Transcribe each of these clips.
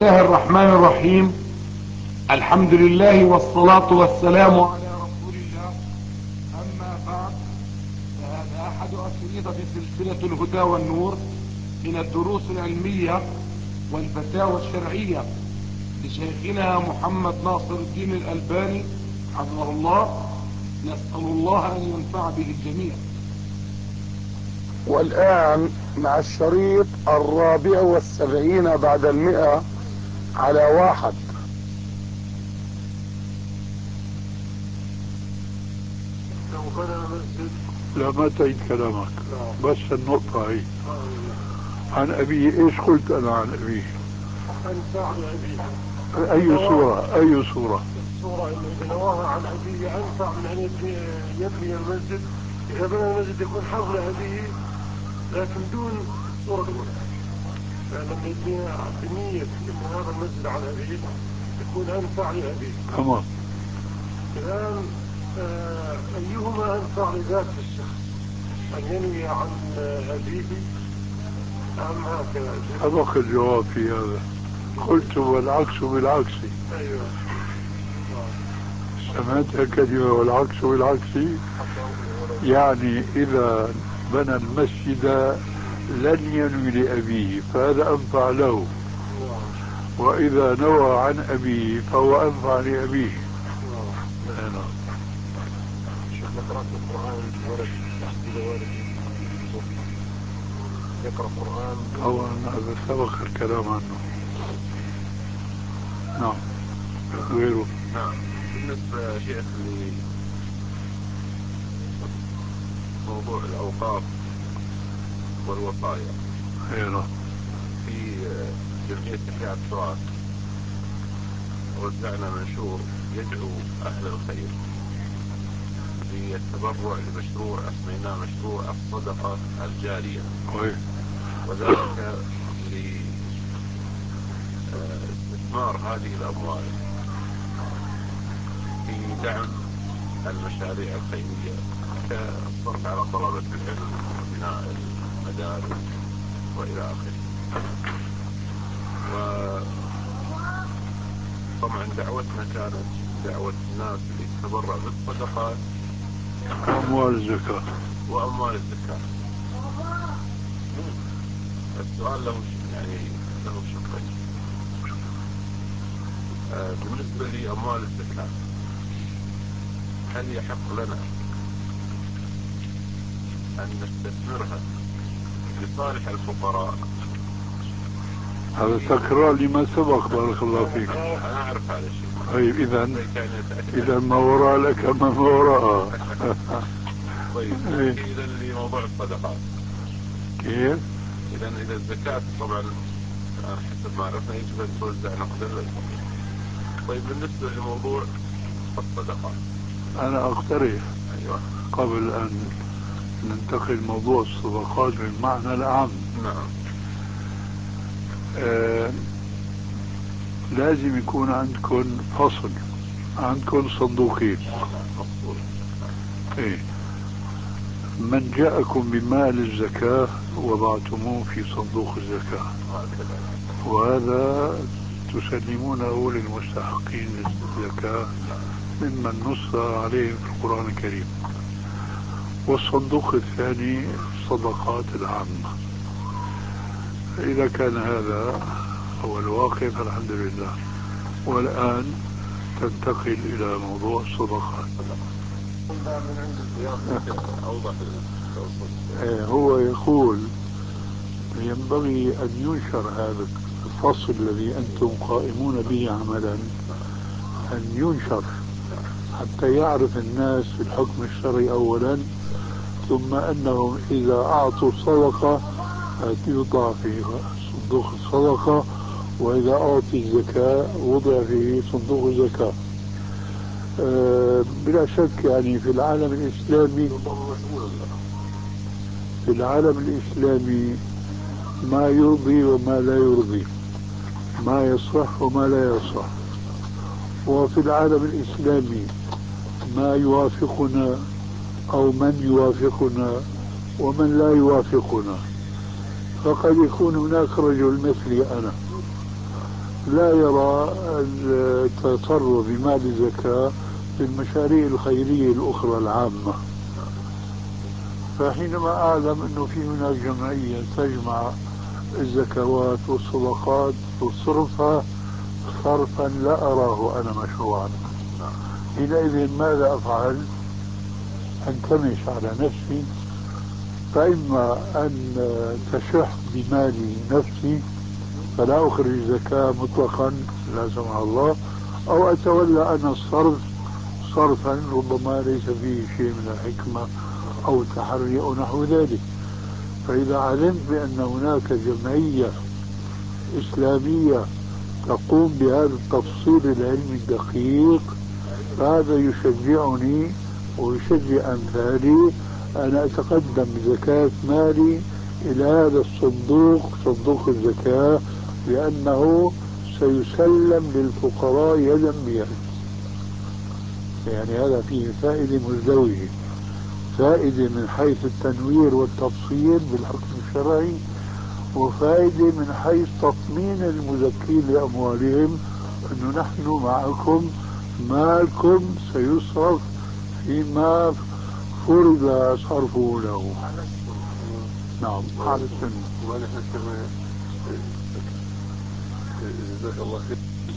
الله الرحمن الرحيم. الحمد لله والصلاة والسلام على رسول الله. أما بعد، فهذا أحد أشرطة سلسلة الهدى والنور من الدروس العلمية والفتاوى الشرعية لشيخنا محمد ناصر الدين الألباني حفظه الله. نسأل الله أن ينفع به الجميع. والآن مع الشريط 74 بعد 100 على 1. لو بنى مسجد. لا، ما تعيد كلامك. بس النقطة هي عن أبيه. إيش قلت أنا عن أبيه؟ أنفع لأبيه. أي صورة؟ أي صورة؟ الصورة إنه إذا نواها عن أبيه أنفع من أن يبني المسجد. إذا بنى المسجد يكون حظ لأبيه لكن دون صورة الأولى. فلما يبني بنية إن هذا المسجد عن أبيه يكون أنفع لأبيه. تمام. الآن أيهما أنفع لذات الشخص؟ أن ينوي عن أبيه أم هكذا؟ سبق الجواب في هذا. قلت والعكس بالعكس. أيوه. سمعتها كلمة والعكس بالعكس، يعني إذا بنى المسجد لن ينوي لأبيه فهذا أنفع له، وإذا نوى عن أبيه فهو أنفع لأبيه. نعم. شيخنا قرأت القرآن الولد تحديد والد يقرأ القرآن. طبعا هذا سبق الكلام عنه. نعم. غيره. نعم. بالنسبة يا شيخ لموضوع الأوقاف والوصايا، غيره. في جمعية إحياء التراث وزعنا منشور يدعو أهل الخير للتبرع لمشروع أسميناه مشروع الصدقة الجارية، وذلك لاستثمار هذه الأموال في دعم المشاريع الخيرية كالصرف على طلبة العلم وبناء المدارس وإلى آخره. وطبعا دعوتنا كانت دعوة الناس للتبرع بالصدقات وأموال الزكاة. وأموال الزكاة. السؤال له شقين. بالنسبة لأموال الزكاة، هل يحق لنا أن نستثمرها لصالح الفقراء؟ هذا تكرار لما سبق. بارك الله فيك. أنا أعرف هذا الشيء. طيب إذا ما وراء لك ما وراء. طيب إذا لموضوع الصدقات كيف؟ إذا الزكاة طبعا حسب ما عرفنا يجب أن توزع نقدا للفقير. طيب بالنسبة لموضوع الصدقات، أنا أقترح. أيوة. قبل أن ننتقل لموضوع الصدقات بالمعنى العام. نعم. لازم يكون عندكم فصل، عندكم صندوقين. إيه. من جاءكم بمال الزكاة وضعتموه في صندوق الزكاة، وهذا تسلمونه للمستحقين للزكاة ممن نص عليهم في القرآن الكريم. والصندوق الثاني الصدقات العامة. إذا كان هذا هو الواقع فالحمد لله. والآن تنتقل إلى موضوع الصدقات. هو يقول ينبغي أن ينشر هذا الفصل الذي أنتم قائمون به عملا، أن ينشر حتى يعرف الناس في الحكم الشرعي أولا، ثم أنهم إذا أعطوا صدقة يوضع في صندوق الصدقة، وإذا أعطي الزكاة وضع في صندوق الزكاة. بلا شك يعني في العالم الإسلامي ما يرضي وما لا يرضي، ما يصح وما لا يصح. وفي العالم الإسلامي ما يوافقنا أو من يوافقنا ومن لا يوافقنا. فقد يكون هناك رجل مثلي أنا لا يرى التصرف بمال الزكاة في المشاريع الخيرية الأخرى العامة. فحينما أعلم أنه في هناك جمعية تجمع الزكوات والصدقات وتصرفها صرفا لا أراه أنا مشروعا، حينئذ ماذا أفعل؟ أنكمش على نفسي، فإما أن تشح بمالي نفسي فلا أخرج زكاة مطلقا لا سمح الله، أو أتولى أنا الصرف صرفا ربما ليس فيه شيء من الحكمة أو تحري أو نحو ذلك. فإذا علمت بأن هناك جمعية إسلامية تقوم بهذا التفصيل العلمي الدقيق فهذا يشجعني ويشجع أمثالي أن أتقدم بزكاة مالي إلى هذا الصندوق، صندوق الزكاة، لأنه سيسلم للفقراء يدا بيد. يعني هذا فيه فائدة مزدوجة، فائدة من حيث التنوير والتفصيل بالحكم الشرعي، وفائدة من حيث تطمين المزكين لأموالهم أنه نحن معكم، مالكم سيصرف فيما فرض صرفه له. نعم على السنة. ونحن كما جزاك الله خير،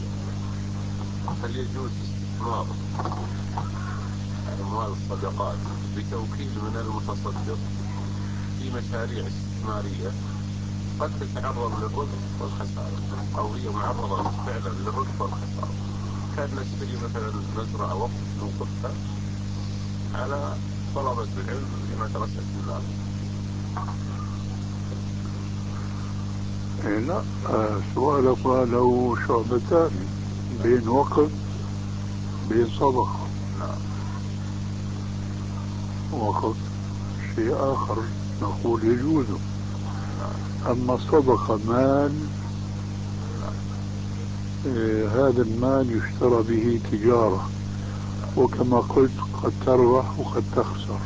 هل يجوز استثمار أموال الصدقات بتوكيل من المتصدق في مشاريع استثمارية قد تتعرض للربح والخسارة، أو هي معرضة فعلا للربح والخسارة؟ كان نشتري مثلا مزرعة وقف نوقفها على طلبة العلم في مدرسة الله. لا، سؤالك له شعبتان، بين وقف بين صدقة. وقف شيء آخر نقول يجوز، أما الصدقة مال، هذا المال يشترى به تجارة، وكما قلت قد تربح وقد تخسر.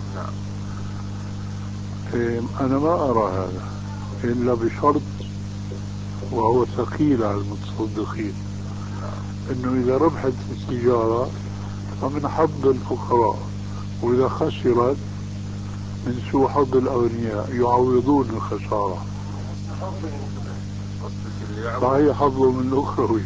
أنا ما أرى هذا إلا بشرط وهو ثقيل على المتصدقين، أنه إذا ربحت التجارة فمن حظ الفقراء، وإذا خسرت من سوء حظ الأغنياء يعوضون الخسارة. صحيح حظه من الأخروي.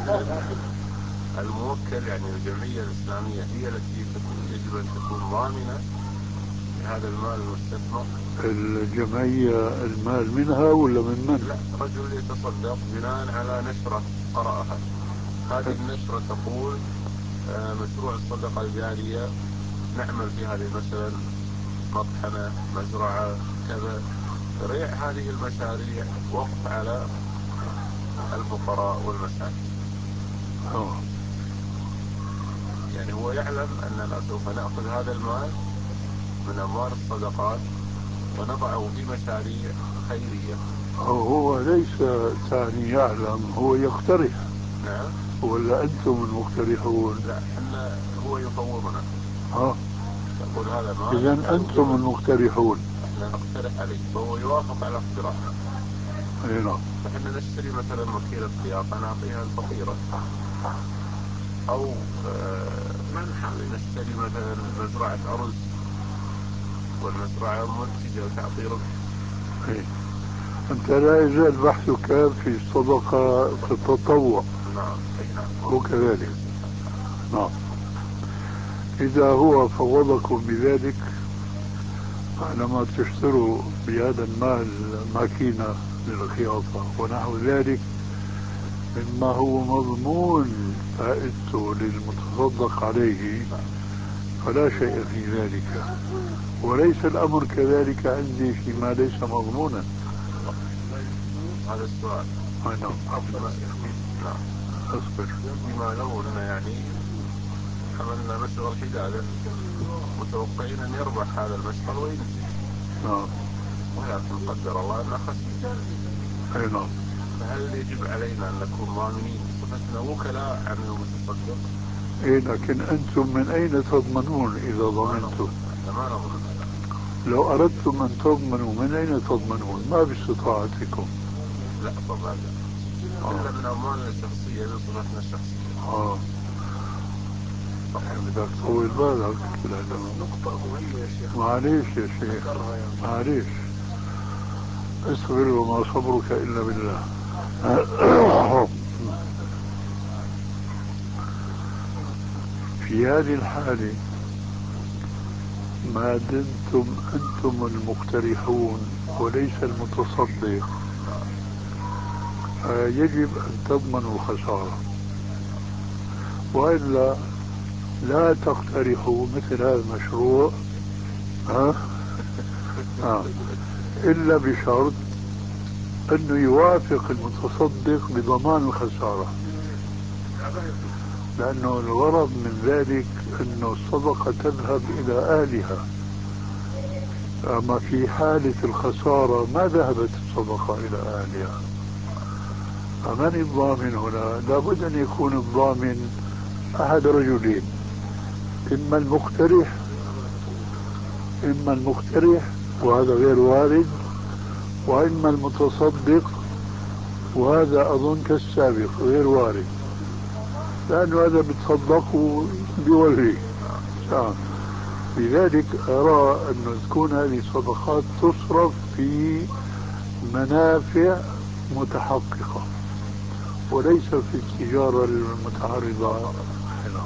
الموكل يعني الجمعية الإسلامية هي التي يجب أن تكون ضامنة لهذا المال المستثمر. الجمعية المال منها ولا من من؟ لا، رجل يتصدق بناء على نشرة قرأها، هذه النشرة تقول مشروع الصدقة الجارية نعمل في هذه مثلا مطحنة، مزرعة، كذا، ريع هذه المشاريع وقف على الفقراء والمساكين. يعني هو يعلم أننا سوف نأخذ هذا المال من أموال الصدقات ونضعه في مشاريع خيرية. هو ليس ثاني يعلم، هو يقترح. نعم. ولا أنتم المقترحون؟ لا، احنا هو يفوضنا. يقول هذا مال. إذن أنتم المقترحون. احنا نقترح عليه فهو يوافق على اقتراحنا. أي نعم. فاحنا نشتري مثلا مكيلة خياطة نعطيها الفقيرة، أو نشتري مثلا مزرعة أرز والمزرعة منتجة وتعطي ربح. أنت لا يزال بحثك في الصدقة تتطوع. نعم. هو كذلك. نعم. إذا هو فوضكم بذلك لما تشتروا بهذا المال ماكينة للخياطة ونحو ذلك مما هو مضمون فائدته للمتصدق عليه فلا شيء في ذلك، وليس الأمر كذلك عندي فيما ليس مضمونا. هذا السؤال. نعم. أصبر. بما لو أن يعني عملنا مشغل حدادة متوقعين أن يربح هذا المشغل وينتج. ولكن قدر الله أنه خسر. نعم. فهل يجب علينا أن نكون ضامنين بصفتنا وكلاء عن المتصدق؟ لكن أنتم من أين تضمنون إذا ضمنتم؟ ما نضمن. لو أردتم أن تضمنوا من أين تضمنون؟ ما باستطاعتكم. لا طبعا إلا من أموالنا الشخصية. هي نصرتنا الشخصية. بدك تطول بالك لأنه نقطة مهمة يا شيخ. معليش يا شيخ معليش، اصبر وما صبرك إلا بالله. في هذه الحالة ما دمتم أنتم المقترحون وليس المتصدق يجب أن تضمنوا الخسارة، وإلا لا تقترحوا مثل هذا المشروع إلا بشرط أنه يوافق المتصدق بضمان الخسارة، لأنه الغرض من ذلك أنه الصدقة تذهب إلى أهلها. أما في حالة الخسارة ما ذهبت الصدقة إلى أهلها. فمن الضامن هنا؟ لابد أن يكون الضامن أحد رجلين، إما المقترح وهذا غير وارد، وإما المتصدق وهذا أظن كالسابق غير وارد، لأنه هذا بتصدق بولي. لذلك أرى أن تكون هذه الصدقات تصرف في منافع متحققة وليس في التجارة المتعرضة هنا.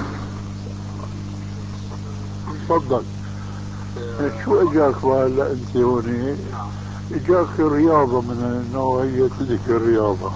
تفضل. شو اجاك هلا انت هون؟ اجاك الرياضة من نوعية تلك الرياضة.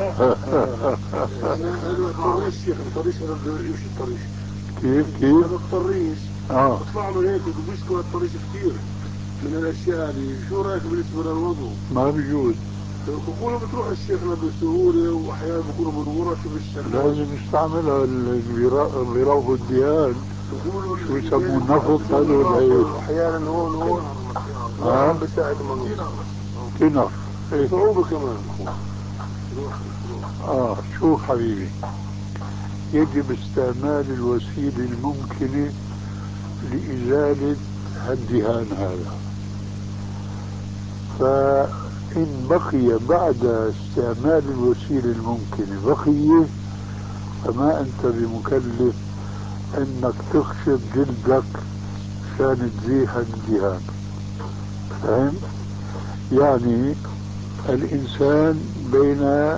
الشيخ الطريش انا يمشي الطريش. كيف؟ الطريش اطلع له هيك وبيشكل الطريش كثير من الاشياء هذه. شو رايك بالنسبة للوضوء؟ ما بيجوز. بقولوا بتروح الشيخنا بسهولة واحيانا بكونوا بالغرف بالشكل. لازم يستعملها اللي بيروحوا الديان. شو يسموه النفط هذول هيك. احيانا هون عم بيساعد المنظور. تنر. صعوبة كمان. شوف حبيبي، يجب استعمال الوسيلة الممكنة لإزالة الدهان هذا. فإن بقي بعد استعمال الوسيلة الممكنة بقية، فما أنت بمكلف أنك تخشب جلدك عشان تزيح الدهان. فهم؟ يعني الإنسان بين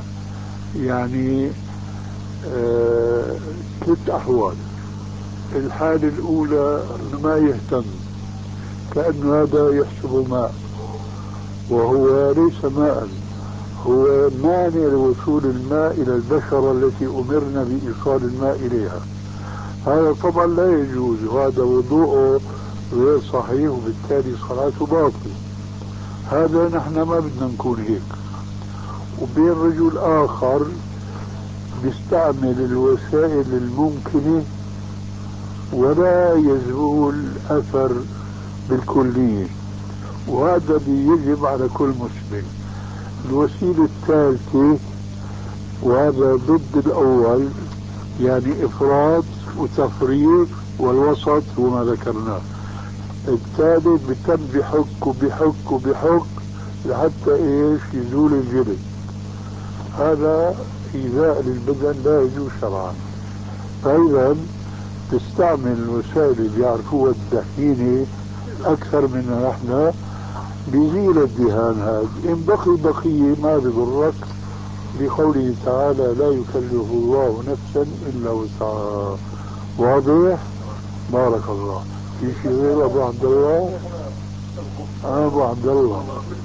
ثلاث أحوال. الحالة الأولى أنه ما يهتم، كأنه هذا يحسب ماء وهو ليس ماء، هو مانع لوصول الماء إلى البشرة التي أمرنا بإيصال الماء إليها. هذا طبعا لا يجوز، وهذا وضوءه غير صحيح وبالتالي صلاته باطل. هذا نحن ما بدنا نكون هيك. وبين رجل آخر بيستعمل الوسائل الممكنة ولا يزول أثر بالكلية، وهذا يجب على كل مسلم. الوسيلة الثالثة وهذا ضد الأول، يعني إفراط وتفريط، والوسط هو ما ذكرناه. الثالث بتم بحك لحتى يزول الجلد. هذا إيذاء للبدن لا يجوز شرعا. فإذا تستعمل الوسائل اللي يعرفوها الدهينة أكثر من نحن بيزيل الدهان هذا. إن بقية ما بضرك، بقوله تعالى لا يكلف الله نفسا إلا وسعها. واضح؟ بارك الله. في شيء غير أبو عبد الله؟ أبو عبد الله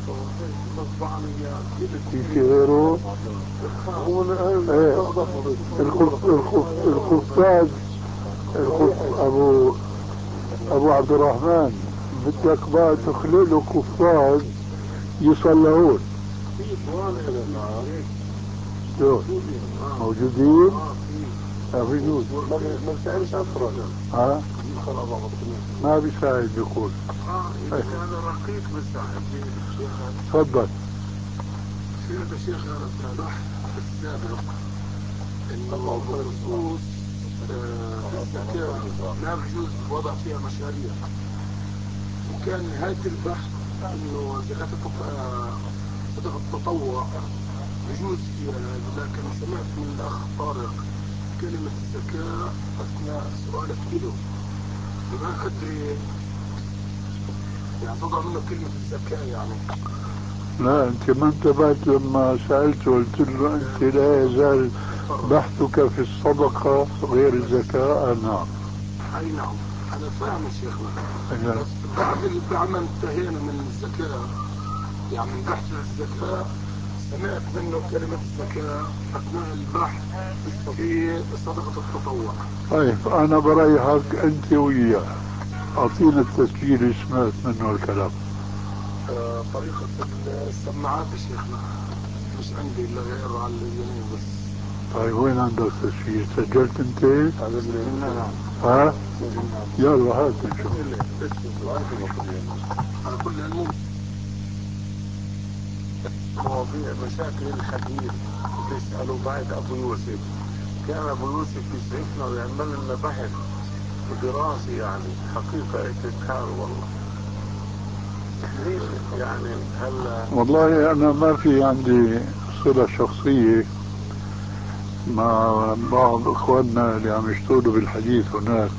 في شيء غيره؟ الخفاز أبو عبد الرحمن بدك بقى تخلله قفاز يصلحون. موجودين؟ بيجوز. ما بتعرفش على الفراغ. ما بيساعد بيقول. هذا رقيق بيساعد. تفضل. سيدنا الشيخ بحث السابق انه الفلوس الزكاة لا بجوز وضع فيها مشاريع، وكان نهاية البحث انه زكاة التطوع بجوز لكن سمعت من الأخ طارق كلمة الزكاة أثناء سؤالك له، ما أدري يعني تضع منه كلمة الزكاة يعني. لا أنت ما انتبهت لما سألته قلت له أنت لا يزال بحثك في الصدقة غير الزكاة؟ نعم. أي نعم أنا فاهم يا شيخنا، نعم. بس بعد ما انتهينا من الزكاة يعني من بحث الزكاة سمعت منه كلمة الزكاة أثناء البحث في صدقة التطوع. طيب أنا بريحك أنت وياه، أعطينا التسجيل اللي سمعت منه الكلام. طريقة السماعات يا شيخنا مش عندي إلا غير على اليمين بس. طيب وين عندك تسجيل؟ سجلت أنت؟ ها؟ يلا هات نشوف. على كل المهم مواضيع مشاكل الحديث بيسألوا بعد أبو يوسف، كان أبو يوسف يسعفنا ويعمل لنا بحث ودراسة يعني حقيقة اعتذار والله. يعني هلا والله أنا ما في عندي صلة شخصية مع بعض إخواننا اللي عم يشتغلوا بالحديث هناك،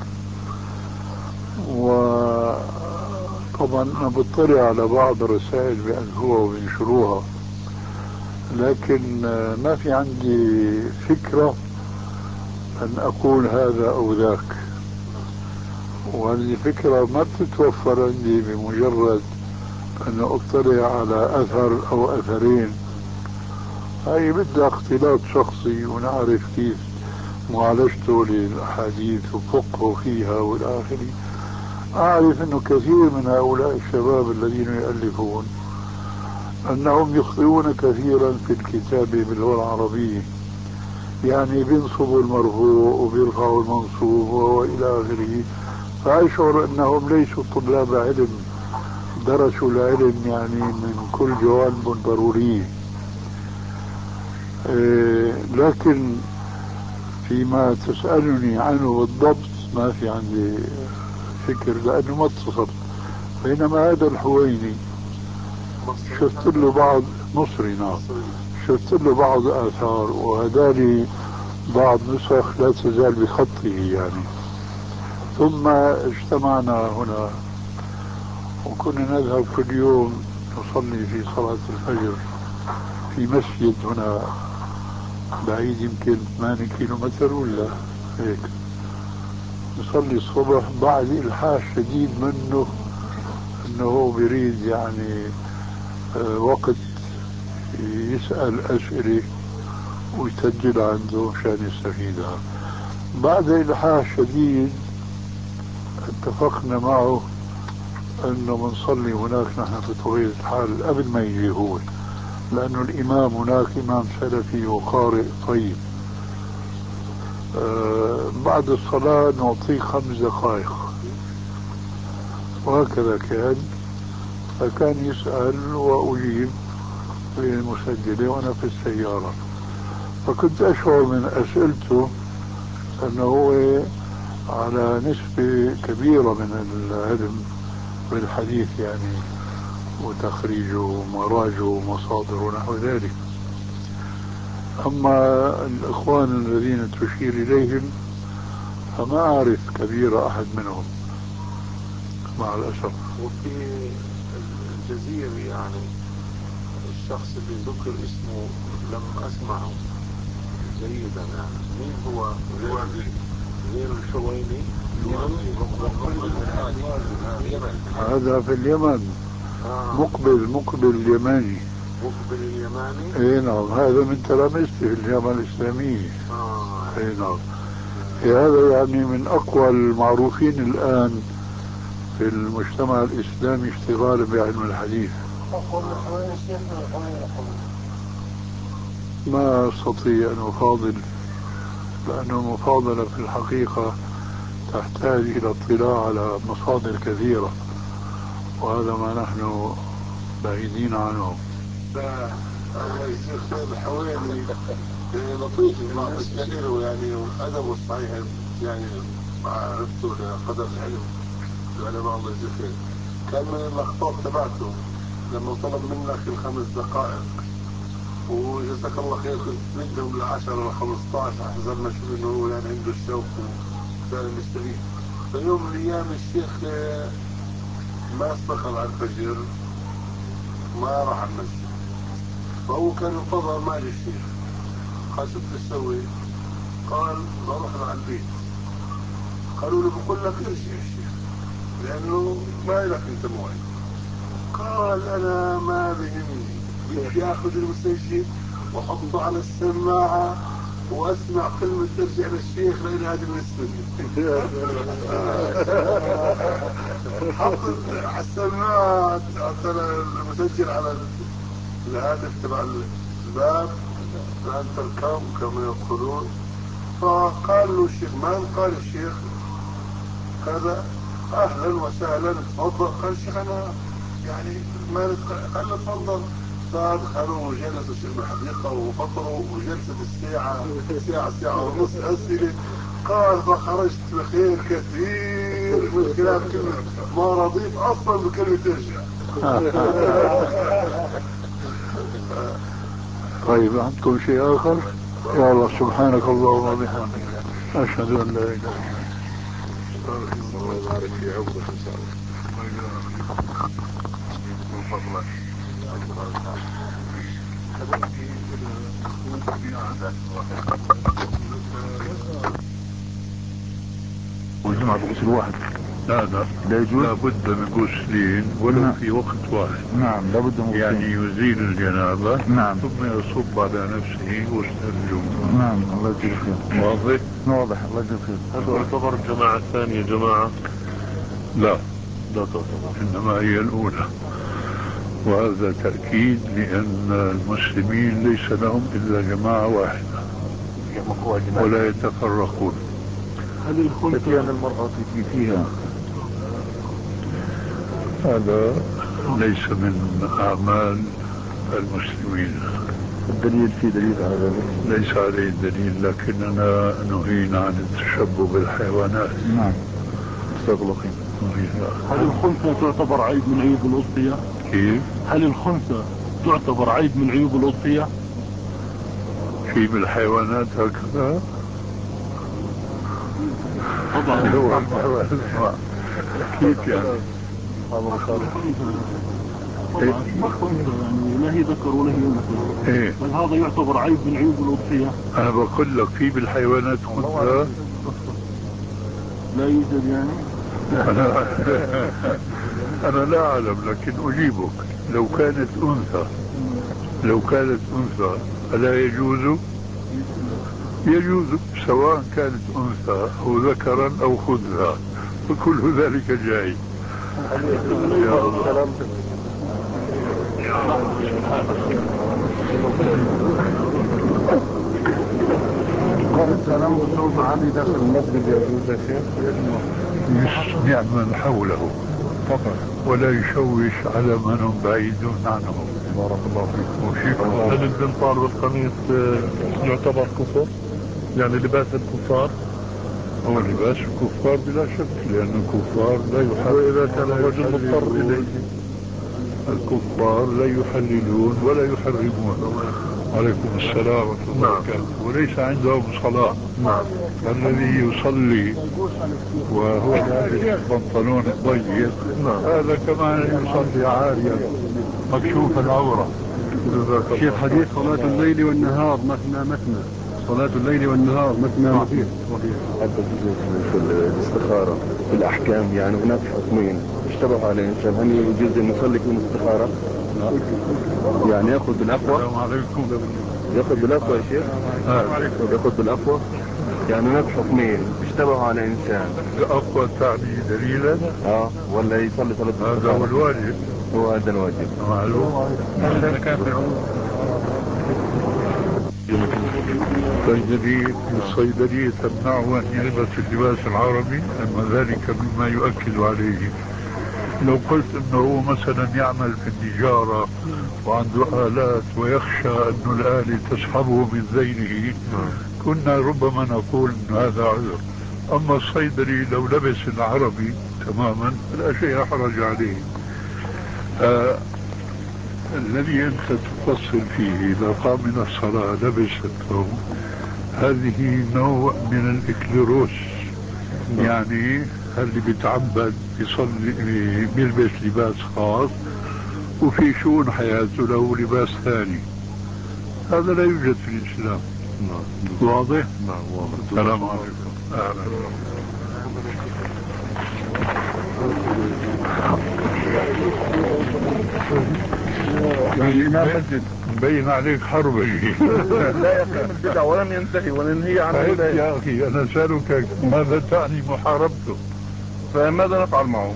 وطبعا أنا بطلع على بعض الرسائل بيألفوها وبينشروها، لكن ما في عندي فكرة أن أقول هذا أو ذاك، وهذه الفكرة ما بتتوفر عندي بمجرد أن أطلع على أثر أو أثرين. هاي بدها اختلاط شخصي ونعرف كيف معالجته للأحاديث وفقه فيها والآخر. أعرف أنه كثير من هؤلاء الشباب الذين يؤلفون أنهم يخطئون كثيرا في الكتابة باللغة العربية، يعني بينصبوا المرفوع وبيرفعوا المنصوب وإلى آخره، فأشعر أنهم ليسوا طلاب علم درسوا العلم يعني من كل جوانب ضرورية. لكن فيما تسألني عنه بالضبط ما في عندي فكر لأنه ما اتصل. بينما هذا الحويني شفت له بعض مصري، نعم، شفت له بعض آثار وهدالي بعض نسخ لا تزال بخطه يعني. ثم اجتمعنا هنا وكنا نذهب كل يوم نصلي في صلاة الفجر في مسجد هنا بعيد يمكن 8 كيلومتر ولا هيك. نصلي الصبح بعد إلحاح شديد منه انه هو بيريد يعني وقت يسأل أسئلة ويسجل عنده مشان يستفيدها. بعد إلحاح شديد اتفقنا معه انه بنصلي هناك نحن في طويلة الحال قبل ما يجي هو، لانه الامام هناك امام سلفي وقارئ طيب. بعد الصلاة نعطيه 5 دقائق وهكذا كان. فكان يسأل وأجيب في المسجلة وأنا في السيارة، فكنت أشعر من أسئلته أنه هو على نسبة كبيرة من العلم بالحديث يعني، وتخريجه ومراجعه ومصادره ونحو ذلك. أما الإخوان الذين تشير إليهم فما أعرف كبير أحد منهم مع الأسف. وفي الجزيرة يعني الشخص اللي ذكر اسمه لم أسمعه جيدا يعني مين هو؟ غير الحويني هذا في اليمن. مقبل اليماني. مقبل اليماني. اي نعم، هذا من تلامذتي في الجامعة الإسلامية. اي نعم. هذا يعني من أقوى المعروفين الآن في المجتمع الإسلامي اشتغالا بعلم الحديث. ما أستطيع أن أفاضل، لأن المفاضلة في الحقيقة تحتاج إلى اطلاع على مصادر كثيرة، وهذا ما نحن بعيدين عنه. لا الله يجزيه خير الحويني لطيف مع مشاعره يعني وأدبه صحيح يعني معرفته لقدر العلم العلماء الله يجزيه خير. كان من الأخطاء تبعته لما طلب منك ال5 دقائق وجزاك الله خير كنت بدهم ل10 ل15 حسب ما شوف انه هو يعني عنده الشوق وكان مستفيد. فيوم من الايام الشيخ ما استيقظ على الفجر، ما راح على المسجد، فهو كان ينتظر ما اجى الشيخ. قال شو تسوي؟ قال بروح على البيت. قالوا له بقول لك ارجع الشيخ لانه ما لك انت موعد. قال انا ما بهمني، بدي اخذ المسجل واحطه على السماعه واسمع كلمه ترجع للشيخ لان هذه من السنه. حط على السماعه المسجل على الهاتف تبع الباب الانتركام كما يقولون. فقال له الشيخ مان، قال الشيخ كذا اهلا وسهلا تفضل. قال الشيخ انا يعني ما قال له تفضل. فدخلوا وجلسوا الشيخ بالحديقه وفطروا وجلست ساعه ونص اسئله. قال فخرجت بخير كثير من خلال كلمه ما رضيت اصلا بكلمه ترجع. طيب عندكم شيء آخر؟ يا الله سبحانك اللهم وبحمدك أشهد أن لا إله إلا أنت. الله يبارك في عمرك إن شاء الله. من فضلك. والجمعة بغسل واحد؟ لا يجوز؟ لابد من غسلين ولو في وقت واحد. نعم لابد من غسلين. يعني يزيل الجنابة نعم ثم يصب على نفسه غسل الجمعة. نعم الله يجزيك خير. واضح؟ واضح الله يجزيك خير. هذا يعتبر الجماعة الثانية جماعة؟ لا تعتبر، إنما هي الأولى، وهذا تأكيد لأن المسلمين ليس لهم إلا جماعة واحدة ولا يتفرقون. هل الخلطة المرأة فيها؟ هذا ليس من أعمال المسلمين. الدليل في دليل على ذلك؟ ليس عليه دليل، لكننا نهينا عن التشبه بالحيوانات. نعم استغفر الله. هل الخنثى تعتبر عيب من عيوب الأضحية؟ كيف؟ هل الخنثى تعتبر عيب من عيوب الأضحية؟ في من الحيوانات هكذا؟ طبعا كيف يعني؟ طبعا يعني لا هي ذكر ولا هي انثى. ايه؟ بل هذا يعتبر عيب من عيوب الأضحية. انا بقول لك في بالحيوانات خنثى؟ لا يوجد يعني؟ انا لا اعلم، لكن اجيبك. لو كانت انثى الا يجوز؟ يجوز سواء كانت انثى او ذكرا او خنثى، فكل ذلك جائز. يا الله. قال السلام وصوت عالي داخل المسجد يجوز يا شيخ؟ يسمع من حوله فقط ولا يشوش على من هم بعيدون عنه. بارك الله فيك. وفيكم. هل البنطال والقميص يعتبر كفر؟ يعني لباس الكفار؟ هو لباس الكفار بلا شك، لأن الكفار لا يحللون. وإذا كان الرجل مضطر إليه؟ الكفار لا يحللون ولا يحرمون. عليكم السلام ورحمة الله وبركاته. وليس عندهم صلاة. نعم. الذي يصلي وهو لابس البنطلون الضيق هذا كمان يصلي عاريا مكشوف العورة. شيخ حديث صلاة الليل والنهار مثنى. صلاة الليل والنهار مثنى. حتى في الاستخارة في الأحكام يعني هناك حكمين اشتبه على الإنسان، هل يجوز أن يصلي في الاستخارة؟ يعني يأخذ بالأقوى؟ السلام عليكم. يأخذ بالأقوى يا شيخ؟ يأخذ بالأقوى؟ يعني هناك حكمين اشتبه على إنسان. الأقوى تعني دليلا؟ ولا يصلي صلاة الاستخارة؟ هذا هو الواجب. هو هذا الواجب. معلوم. الصيدلية تمنعه أن يلبس اللباس العربي، أما ذلك مما يؤكد عليه. لو قلت أنه هو مثلا يعمل في التجارة وعنده آلات ويخشى أن الآلة تسحبه من ذيله كنا ربما نقول أن هذا عذر. أما الصيدلي لو لبس العربي تماما لا شيء حرج عليه. الذي أنت تفصل فيه إذا قام من الصلاة لبس الثوب، هذه نوع من الإكليروس. يعني اللي بيتعبد بيصلي بيلبس لباس خاص، وفي شؤون حياته له لباس ثاني. هذا لا يوجد في الإسلام. واضح؟ نعم واضح. السلام عليكم. أهلا. مبين عليك حربي. لا يقيم البدع ولم ينتهي وننهي عن طيب يا أخي أنا سألك ماذا تعني محاربته؟ فماذا نفعل معه؟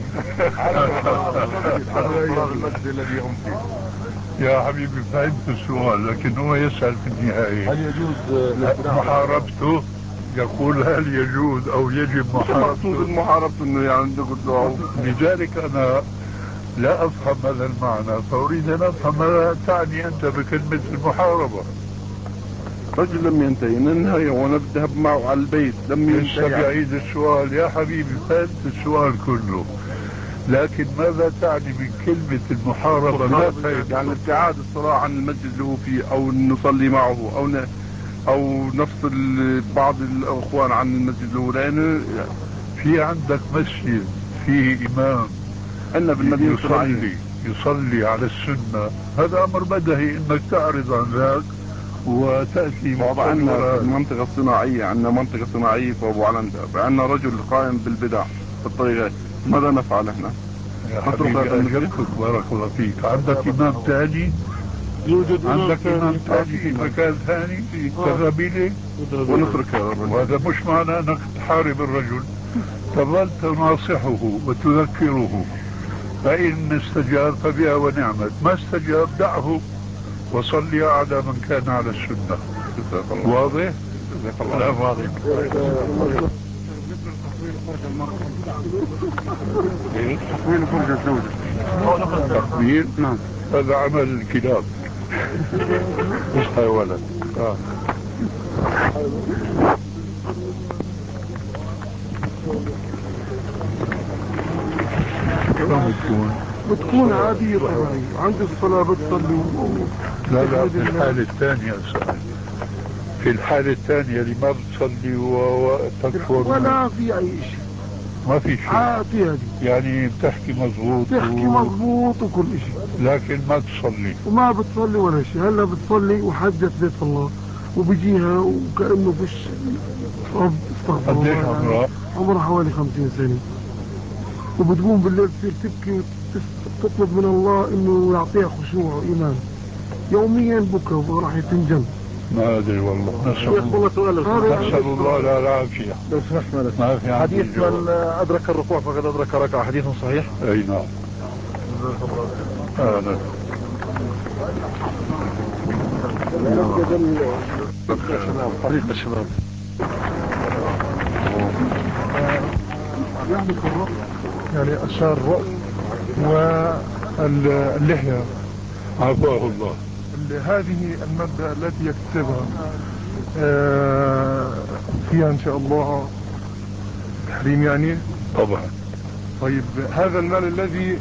على المسجد الذي هم فيه. يا حبيبي فهمت السؤال، لكن هو يسأل في النهاية هل يجوز محاربته؟ يقول هل يجوز أو يجب محاربته؟ محاربته انه يعني قلت له. لذلك أنا لا أفهم هذا المعنى، فأريد أن أفهم ماذا تعني أنت بكلمة المحاربة. رجل لم ينتهي ننهي ونذهب معه على البيت لم ينتهي. لسه بعيد السؤال يا حبيبي، فهمت السؤال كله، لكن ماذا تعني من كلمة المحاربة؟ لا فهمت. يعني ابتعاد الصراع عن المسجد اللي هو فيه، او نصلي معه، او نفصل بعض الاخوان عن المسجد اللي هو، لانه في عندك مسجد فيه امام عندنا بالمدينة يصلي على السنة، هذا امر بديهي انك تعرض عن ذاك وتأتي. عندنا في المنطقة الصناعية، عندنا منطقة صناعية في ابو علندة، عندنا رجل قائم بالبدع في الطريقات، ماذا نفعل احنا؟ يا حبيبي أجبتك بارك الله فيك. عندك إمام ثاني؟ يوجد عندك إمام ثاني في مكان ثاني تذهب إليه ونترك هذا الرجل. وهذا مش معنى أنك تحارب الرجل، تظل تناصحه وتذكره، فإن استجاب فبها ونعمت، ما استجاب دعه وصلي على من كان على السنة. واضح؟ السلام عليكم. تحويل فرج الزوجة. تحويل؟ نعم. هذا عمل الكلاب مش حيوانات. بتكون عادية طبيعية، عند الصلاة بتصلي. لا في الحالة الثانية سأل، في الحالة الثانية اللي ما بتصلي وتكفر ولا في أي شيء، ما في شيء عادي، يعني بتحكي مضبوط مضبوط وكل شيء، لكن ما تصلي وما بتصلي ولا شيء. هلا بتصلي وحجت بيت الله وبيجيها وكأنه فيش رب. استغفر الله. قديش عمرها؟ عمرها حوالي 50 سنة، وبتقوم بالليل تصير تبكي وتطلب من الله انه يعطيها خشوع وإيمان. يوميا بكى وراح تنجن. ما ادري والله. نسأل الله العافية. لو سمحت ما في حديث من أدرك الركوع فقد أدرك ركعة، حديث صحيح؟ أي نعم. أهلا. طريق الشباب يعني أشار الرأس واللحية عافاه الله. هذه المادة التي يكتسبها فيها إن شاء الله تحريم يعني. طبعا. طيب هذا المال الذي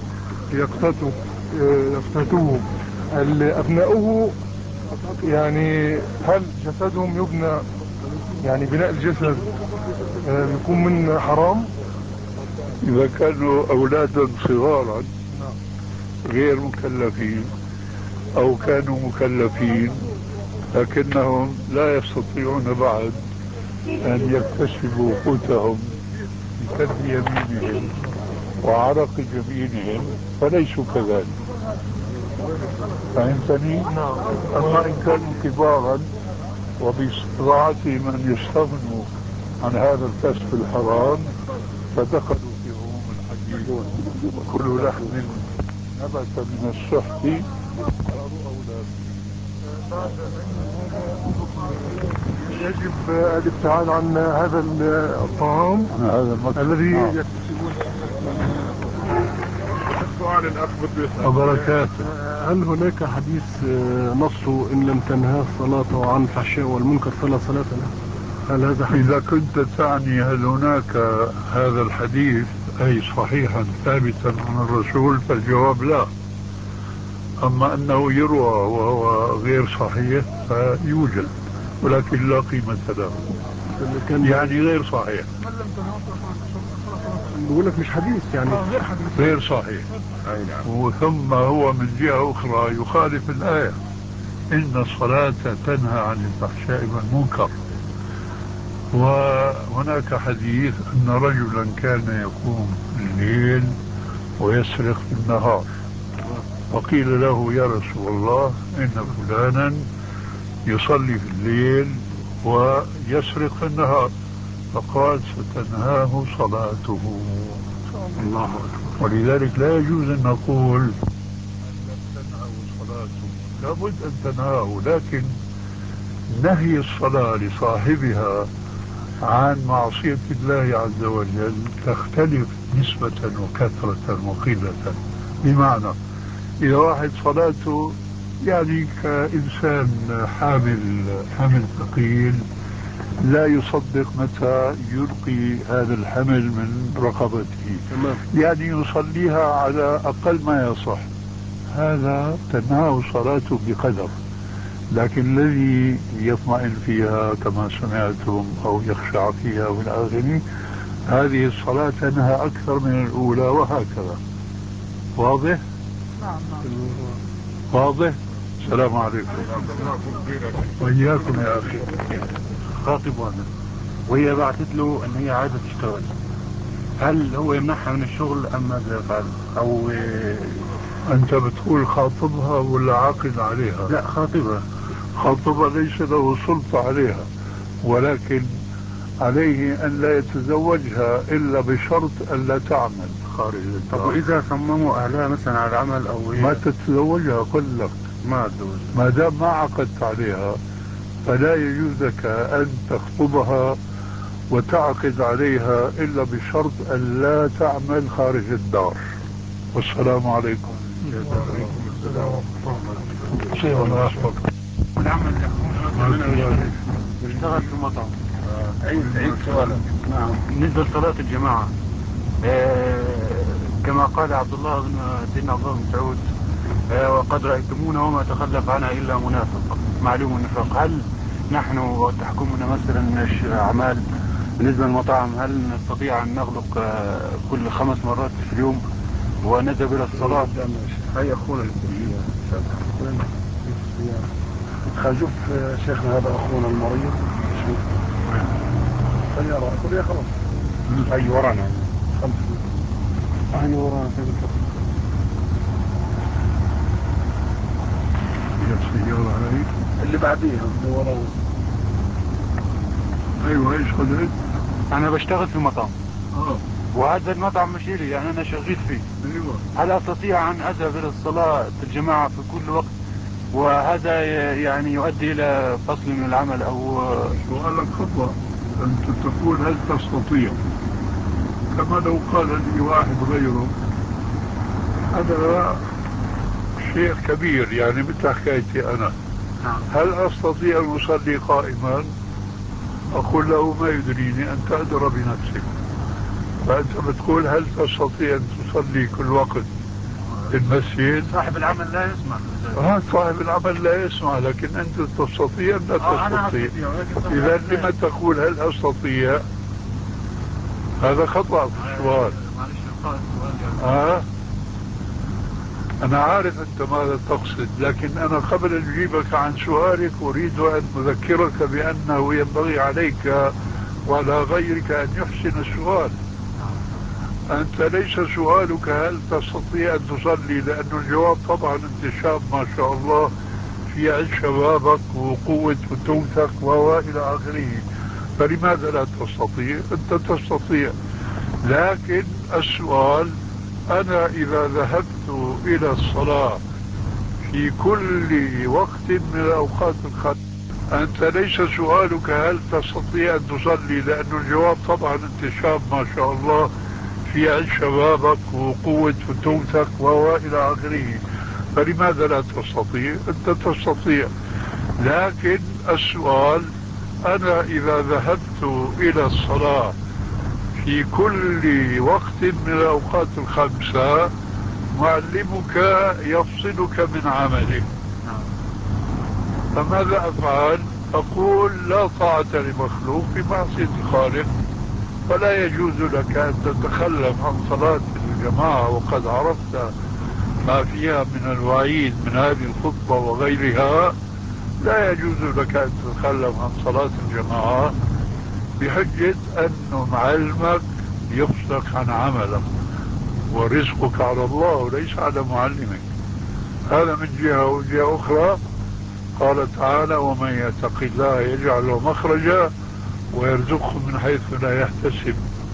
يقتاته أبناؤه، يعني هل جسدهم يبنى، يعني بناء الجسد يكون من حرام؟ إذا كانوا أولادا صغارا غير مكلفين أو كانوا مكلفين لكنهم لا يستطيعون بعد أن يكتسبوا قوتهم بكد يمينهم وعرق جبينهم فليسوا كذلك. فهمتني؟ أما إن كانوا كبارا وباستطاعتهم أن يستغنوا عن هذا الكسب الحرام فدخلوا في عموم الحديث وكل لحم نبت من السحت صاروا أولى يجب الابتعاد عن هذا الطعام الذي يكتسبون. السؤال الأخ وبركاته. هل هناك حديث نصه إن لم تنهى الصلاة عن الفحشاء والمنكر فلا صلاة له؟ هل هذا حديث؟ إذا كنت تعني هل هناك هذا الحديث أي صحيحا ثابتا عن الرسول فالجواب لا. أما أنه يروى وهو غير صحيح فيوجد، ولكن لا قيمة له، يعني غير صحيح. بقول لك مش حديث يعني غير صحيح. وثم هو من جهة أخرى يخالف الآية: إن الصلاة تنهى عن الفحشاء والمنكر. وهناك حديث أن رجلا كان يقوم الليل ويسرق في النهار، وقيل له: يا رسول الله، إن فلانا يصلي في الليل ويسرق في النهار. فقال: ستنهاه صلاته. الله أكبر. ولذلك لا يجوز أن نقول أن تنهاه صلاته، لابد أن تنهاه، لكن نهي الصلاة لصاحبها عن معصية الله عز وجل تختلف نسبة وكثرة وقلة. بمعنى إذا واحد صلاته يعني كإنسان حامل ثقيل لا يصدق متى يلقي هذا الحمل من رقبته، يعني يصليها على أقل ما يصح، هذا تنهاه صلاته بقدر. لكن الذي يطمئن فيها كما سمعتم أو يخشع فيها من آخره، هذه الصلاة تنهى أكثر من الأولى، وهكذا. واضح؟ نعم. واضح. السلام عليكم. وإياكم يا أخي. خاطب وانا وهي بعثت له ان هي عايزه تشتغل، هل هو يمنعها من الشغل ام ماذا يفعل؟ او أنت بتقول خاطبها ولا عاقد عليها؟ لا، خاطبها. خاطبها ليس له سلطة عليها، ولكن عليه أن لا يتزوجها إلا بشرط أن لا تعمل خارج الدار. طب وإذا صمموا أهلها مثلا على العمل أو ما تتزوجها، قل لك ما أتزوج. ما دام ما عقدت عليها فلا يجوز لك أن تخطبها وتعقد عليها إلا بشرط أن لا تعمل خارج الدار. والسلام عليكم. شيء والله أحفظ. والعمل اشتغل في مطعم. عيد سؤالك. نعم. بالنسبة لصلاة الجماعة، كما قال عبد الله بن سيدنا عبد الله بن مسعود: وقد رأيتمونا وما تخلف عنها إلا منافق معلوم النفاق. هل نحن وتحكمنا مثلا أعمال بالنسبة للمطاعم، هل نستطيع أن نغلق كل 5 مرات في اليوم ونذهب إلى الصلاة؟ هيا أخونا خشوف شيخنا هذا أخونا المريض، شوف سيارة كلها خلاص. أي ورانا 5 أي ورانا السيارة هاي اللي بعديها اللي ورانا. أيوة. إيش خذت؟ أنا بشتغل في مطعم. وهذا المطعم مش إلي، يعني أنا شغيل فيه. أيوة. هل أستطيع أن أذهب إلى الصلاة الجماعة في كل وقت، وهذا يعني يؤدي إلى فصل من العمل أو؟ سؤالك خطأ. أنت تقول هل تستطيع، كما لو قال لي واحد غيره هذا شيء كبير، يعني مثل حكايتي أنا. هل أستطيع أن أصلي قائما؟ أقول له: ما يدريني، أنت أدرى بنفسك. فأنت بتقول هل تستطيع أن تصلي كل وقت في المسجد؟ صاحب العمل لا يسمع. صاحب العمل لا يسمع، لكن أنت تستطيع أم لا تستطيع؟ إذا لما تقول هل أستطيع؟ هذا خطأ في السؤال. أنا عارف أنت ماذا تقصد، لكن أنا قبل أن أجيبك عن سؤالك أريد أن أذكرك بأنه ينبغي عليك وعلى غيرك أن يحسن السؤال. أنت ليس سؤالك هل تستطيع أن تصلي، لأن الجواب طبعا أنت شاب ما شاء الله في عز شبابك وقوة فتوتك وإلى آخره، فلماذا لا تستطيع؟ أنت تستطيع. لكن السؤال: أنا إذا ذهبت إلى الصلاة في كل وقت من الأوقات الخمس، أنت ليس سؤالك هل تستطيع أن تصلي، لأن الجواب طبعا أنت شاب ما شاء الله في عز شبابك وقوة فتوتك وإلى آخره، فلماذا لا تستطيع؟ أنت تستطيع. لكن السؤال: أنا إذا ذهبت إلى الصلاة في كل وقت من الأوقات الخمسة، معلمك يفصلك من عمله، فماذا أفعل؟ أقول لا طاعة لمخلوق في معصية الخالق، فلا يجوز لك أن تتخلف عن صلاة الجماعة وقد عرفت ما فيها من الوعيد من هذه الخطبة وغيرها. لا يجوز لك أن تتخلف عن صلاة الجماعة بحجة أن علمك يفصلك عن عملك، ورزقك على الله وليس على معلمك. هذا من جهة. وجهة أخرى قال تعالى: ومن يتق الله يجعل له مخرجا ويرزقه من حيث لا يحتسب.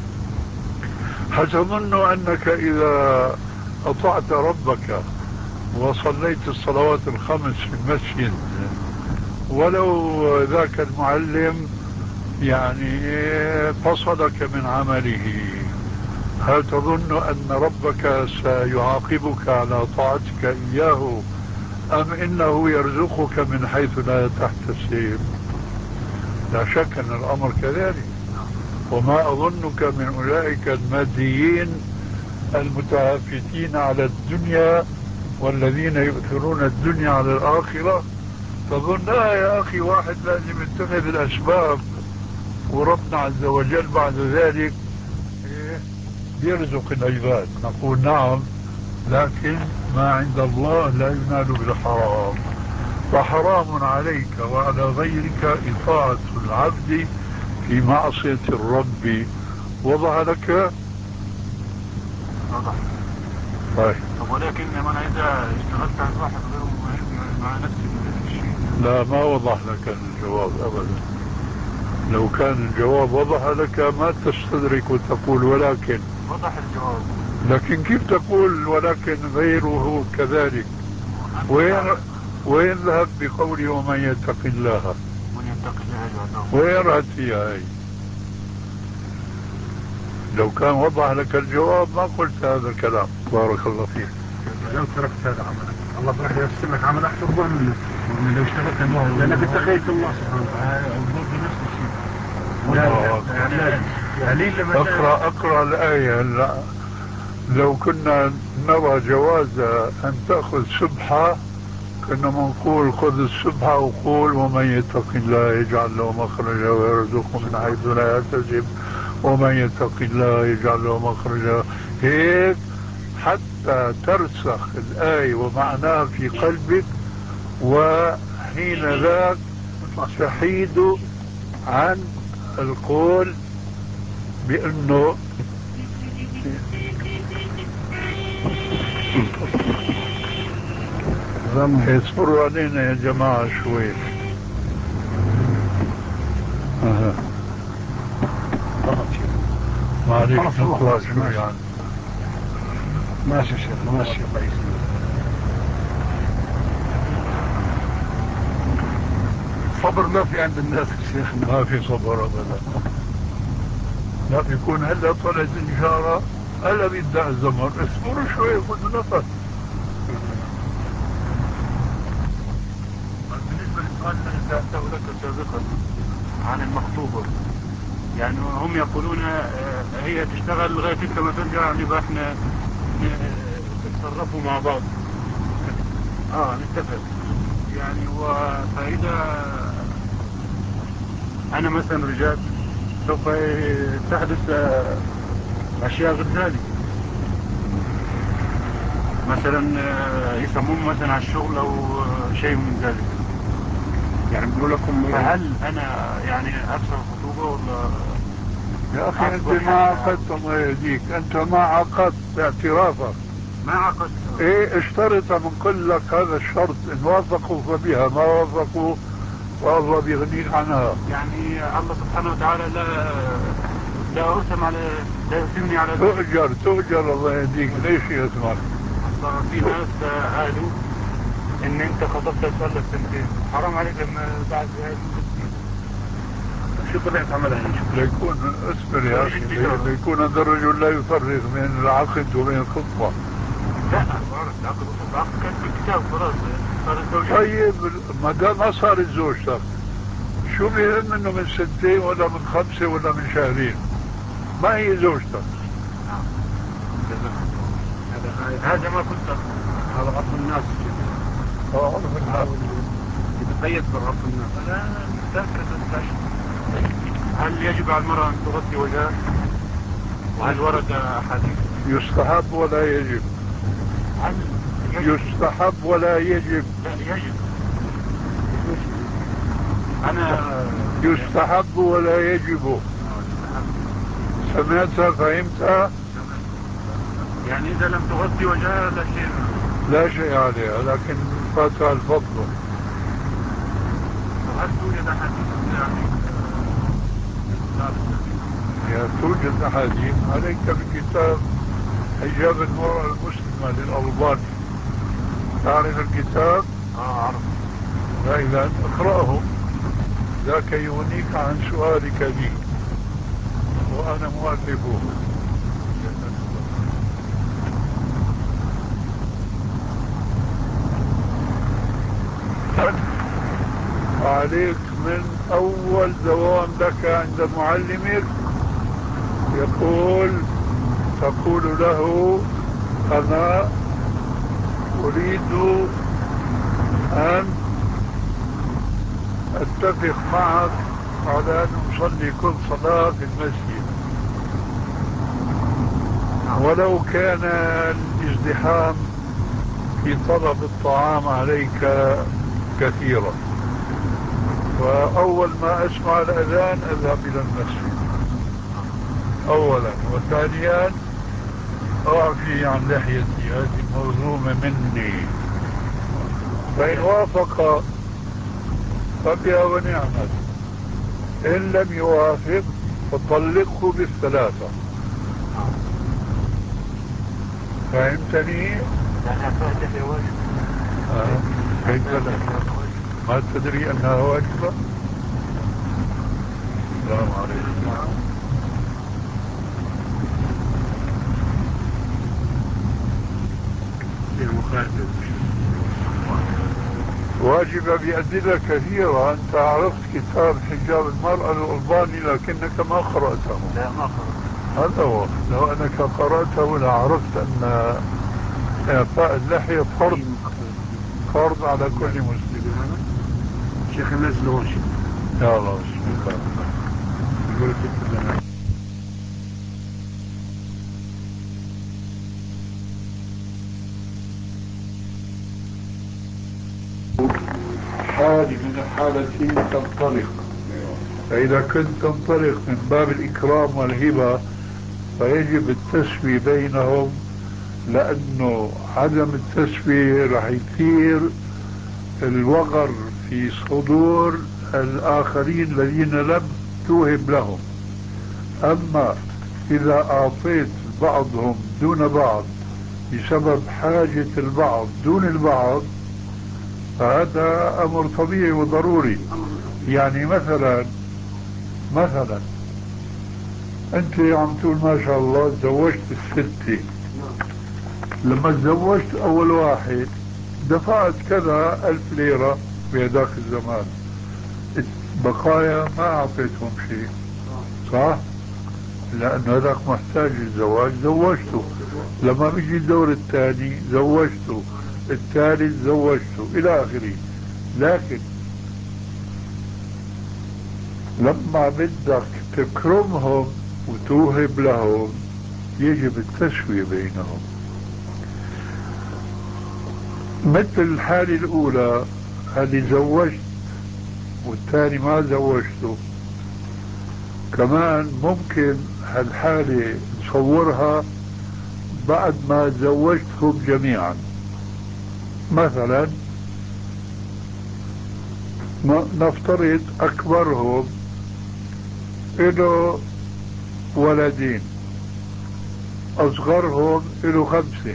هتظن أنك إذا أطعت ربك وصليت الصلوات الخمس في المسجد ولو ذاك المعلم يعني فصلك من عمله، هل تظن أن ربك سيعاقبك على طاعتك إياه، أم إنه يرزقك من حيث لا تحتسب؟ لا شك أن الأمر كذلك. وما أظنك من أولئك الماديين المتهافتين على الدنيا والذين يؤثرون الدنيا على الآخرة. تظن لا يا أخي، واحد لازم يتخذ الأسباب وربنا عز وجل بعد ذلك يرزق العباد. نقول نعم، لكن ما عند الله لا ينال بالحرام، فحرام عليك وعلى غيرك إطاعة العبد في معصية الرب. وضع لك؟ وضع. طيب. ولكن أنا إذا اشتغلت على واحد غير مع نفس الشيء. لا، ما وضح لك الجواب أبدا. لو كان الجواب وضح لك ما تستدرك وتقول ولكن. وضح الجواب، لكن كيف تقول ولكن غيره كذلك؟ وين ذهب بقوله ومن يتق الله؟ من يتق الله وين رأت فيها هي؟ لو كان وضح لك الجواب ما قلت هذا الكلام. بارك الله فيك. لو تركت هذا عملك الله راح يرسم لك عمل أحسن منه. لو اشتغلت الله لأنك اتقيت الله سبحانه وتعالى برضه نفس الشيء. اقرأ الآية. لا. لو كنا نرى جواز أن تأخذ سبحة كنا نقول خذ السبحة وقول ومن يتق الله يجعل له مخرجا ويرزقه من حيث لا يحتسب، ومن يتق الله يجعل له مخرجا، هيك حتى ترسخ الآية ومعناها في قلبك، وحين ذاك تحيد عن القول بأنه اصبروا علينا يا جماعة شوي. معليش نطلع شوي يعني. ماشي شيخ، ماشي كويس. صبر ما في عند الناس يا شيخ، ما في صبر أبدا. لا بيكون هلا طلعت إشارة هلا بيبدأ الزمر، اصبروا شوي خذوا نفس. بالنسبة للسؤال الذي سألته لك سابقا عن المخطوبة، يعني هم يقولون هي تشتغل لغاية انت ما ترجع نبقى احنا نتصرفوا مع بعض، نتفق يعني. فإذا أنا مثلا رجعت سوف تحدث أشياء غير ذلك، مثلا يسمون مثلا على الشغل أو شيء من ذلك، يعني بيقولوا لكم. فهل أنا يعني أفسر الخطوبة ولا؟ يا أخي أنت ما عقدت، الله يهديك، أنت ما عقدت باعترافك. ما عقدت. إيه اشترط من كل لك هذا الشرط، إن وافقوا فبها، ما وافقوا والله بيغنيك عنها. يعني الله سبحانه وتعالى لا أرسم على، لا يرسمني على تؤجر الله يهديك. ليش يسمعك؟ في ناس قالوا إن أنت خطبت صار لك سنتين، حرام عليك لما بعد هذه السنين شو طلعت عملها يعني؟ ليكون اصبر يا أخي، ليكون هذا الرجل لا يفرق بين العقد وبين الخطبة. لا العقد كان في الكتاب خلاص صارت زوجة. طيب ما دام ما صارت زوجتك شو بيهم انه من سنتين ولا من 5 ولا من شهرين؟ ما هي زوجتك. هذا ما كنت هذا عرف الناس عرف الناس يتقيد بعرف الناس. لا متأكد هل يجب على المرأة أن تغطي وجهها؟ وهل ورد أحاديث؟ يستحب ولا يجب؟ هل يستحب ولا يجب؟ لا يجب. أنا يستحب ولا يجب؟ سمعتها فهمتها؟ يعني إذا لم تغطي وجهها لا شيء عليها، لكن فاتها الفضل. هل توجد أحاديث يعني توجد أحاديث. عليك بكتاب حجاب المرأة المسلمة للألباني. تعرف الكتاب؟ أعرف. فإذا اقرأه ذاك يغنيك عن سؤالك لي، وأنا مؤلفه. عليك من أول دوام لك عند معلمك تقول له أنا أريد أن أتفق معك على أن نصلي كل صلاة في المسجد، ولو كان الازدحام في طلب الطعام عليك كثيرا، وأول ما أسمع الأذان أذهب إلى المسجد أولا، وثانيا أعفي عن لحيتي، هذه موزومة مني، فإن وافق فبها ونعمت، إن لم يوافق فطلقه بالثلاثة. فهمتني؟ كيف لا؟ ما تدري أنها واجبة؟ السلام عليكم. واجبة بأدلة كثيرة. أنت عرفت كتاب حجاب المرأة الألباني لكنك ما قرأته. لا ما قرأت. هذا هو. لو أنك قرأته لعرفت أن إعفاء اللحية فرض على كل مسلم. شيخ نزلوا شيء. يا الله بسم الله. يقول كتب حال من الحالتين تنطلق. فإذا كنت تنطلق من باب الإكرام والهبة فيجب التسوية بينهم، لأنه عدم التسوية راح يثير الوغر في صدور الآخرين الذين لم توهب لهم. أما إذا أعطيت بعضهم دون بعض بسبب حاجة البعض دون البعض فهذا أمر طبيعي وضروري. يعني مثلا أنت عم تقول ما شاء الله تزوجت الستة، لما تزوجت أول واحد دفعت كذا 1000 ليرة في هذاك الزمان، بقايا ما أعطيتهم شيء، صح؟ لأن هذاك محتاج للزواج زوجته، لما بيجي الدور الثاني زوجته، الثالث زوجته إلى آخره. لكن لما بدك تكرمهم وتوهب لهم يجب التسوية بينهم. مثل الحالة الأولى اللي زوجت والثاني ما زوجته، كمان ممكن هالحالة نصورها بعد ما زوجتهم جميعا. مثلا نفترض أكبرهم له ولدين، أصغرهم له 5.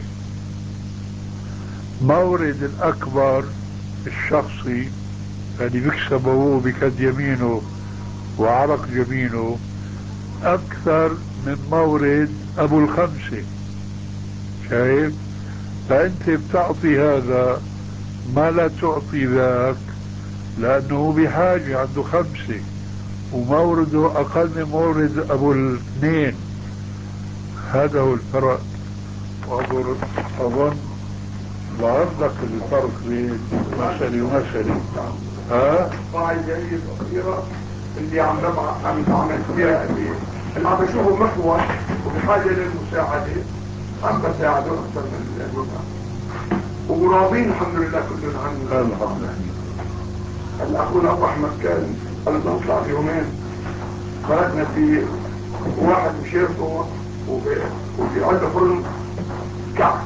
مورد الأكبر الشخصي اللي بيكسب أبوه بكد يمينه وعرق جبينه أكثر من مورد أبو ال5. شايف؟ فأنت بتعطي هذا ما لا تعطي ذاك، لأنه بحاجة عنده 5 ومورده أقل من مورد أبو ال2. هذا هو الفرق. أظن لعندك الفرق بين مسألة ومسألة. ها؟ قاعدة صغيرة اللي عم بعمل فيها اللي عم بشوفه محور وبحاجة للمساعدة، عم بساعده أكثر من الهنا وراضين الحمد لله كلنا عنه. الحمد لله. الأخونا أبو أحمد كان قبل ما نطلع بيومين خرجنا في واحد مشيرته وفي عنده فرن كعك،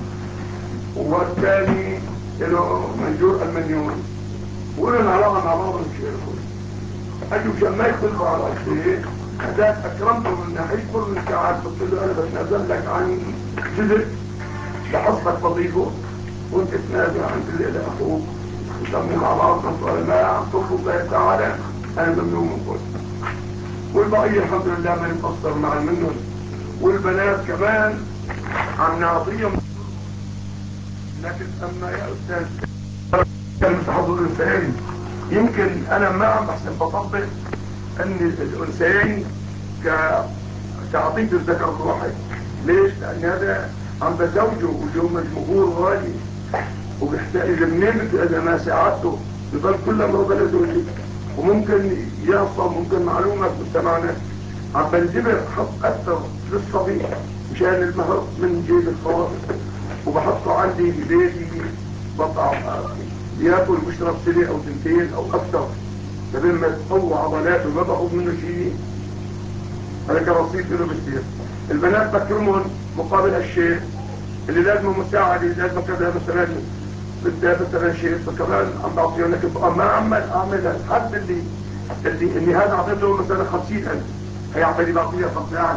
والثاني له منجور المليون، وقلنا علاقة مع بعض مشيرته أجوا مشان ما يختلفوا على الشيء هذاك أكرمته من ناحية فرن الكعك، قلت له أنا بتنازل لك عن جزء لحصتك وظيفه وانت تنازل عن جزء لأخوك وسموا مع بعض نصر ما عم تطلب الله تعالى أنا ممنوع من كل. والبقية الحمد لله ما نقصر مع المنهم، والبنات كمان عم نعطيهم. لكن أما يا أستاذ المتحضر الأنثيين يمكن أنا ما عم بحسن بطبق أن الأنثيين كعطية الذكر الواحد. ليش؟ لأن هذا عم بزوجه واليوم المهور غالي وبيحتاج منين إذا ما ساعدته بضل كل ما بلده وممكن يعصم ممكن معلومة في مجتمعنا عم بنجبر حط أكثر للصبي مشان المهر من جيب الخاص وبحطه عندي ببيتي بطع ياكل ويشرب سنة أو سنتين أو أكثر لبين ما تقوى عضلاته ما باخذ منه شيء. هذا كرصيد له بصير. البنات بكرمهم مقابل هالشيء اللي لازم مساعدة، لازم كذا مثلا بدها مثلا شيء فكمان عم بعطيه لك ما اعمل الحد اللي هذا اعطيته مثلا 50,000 هيعطي لي بعطيه 15.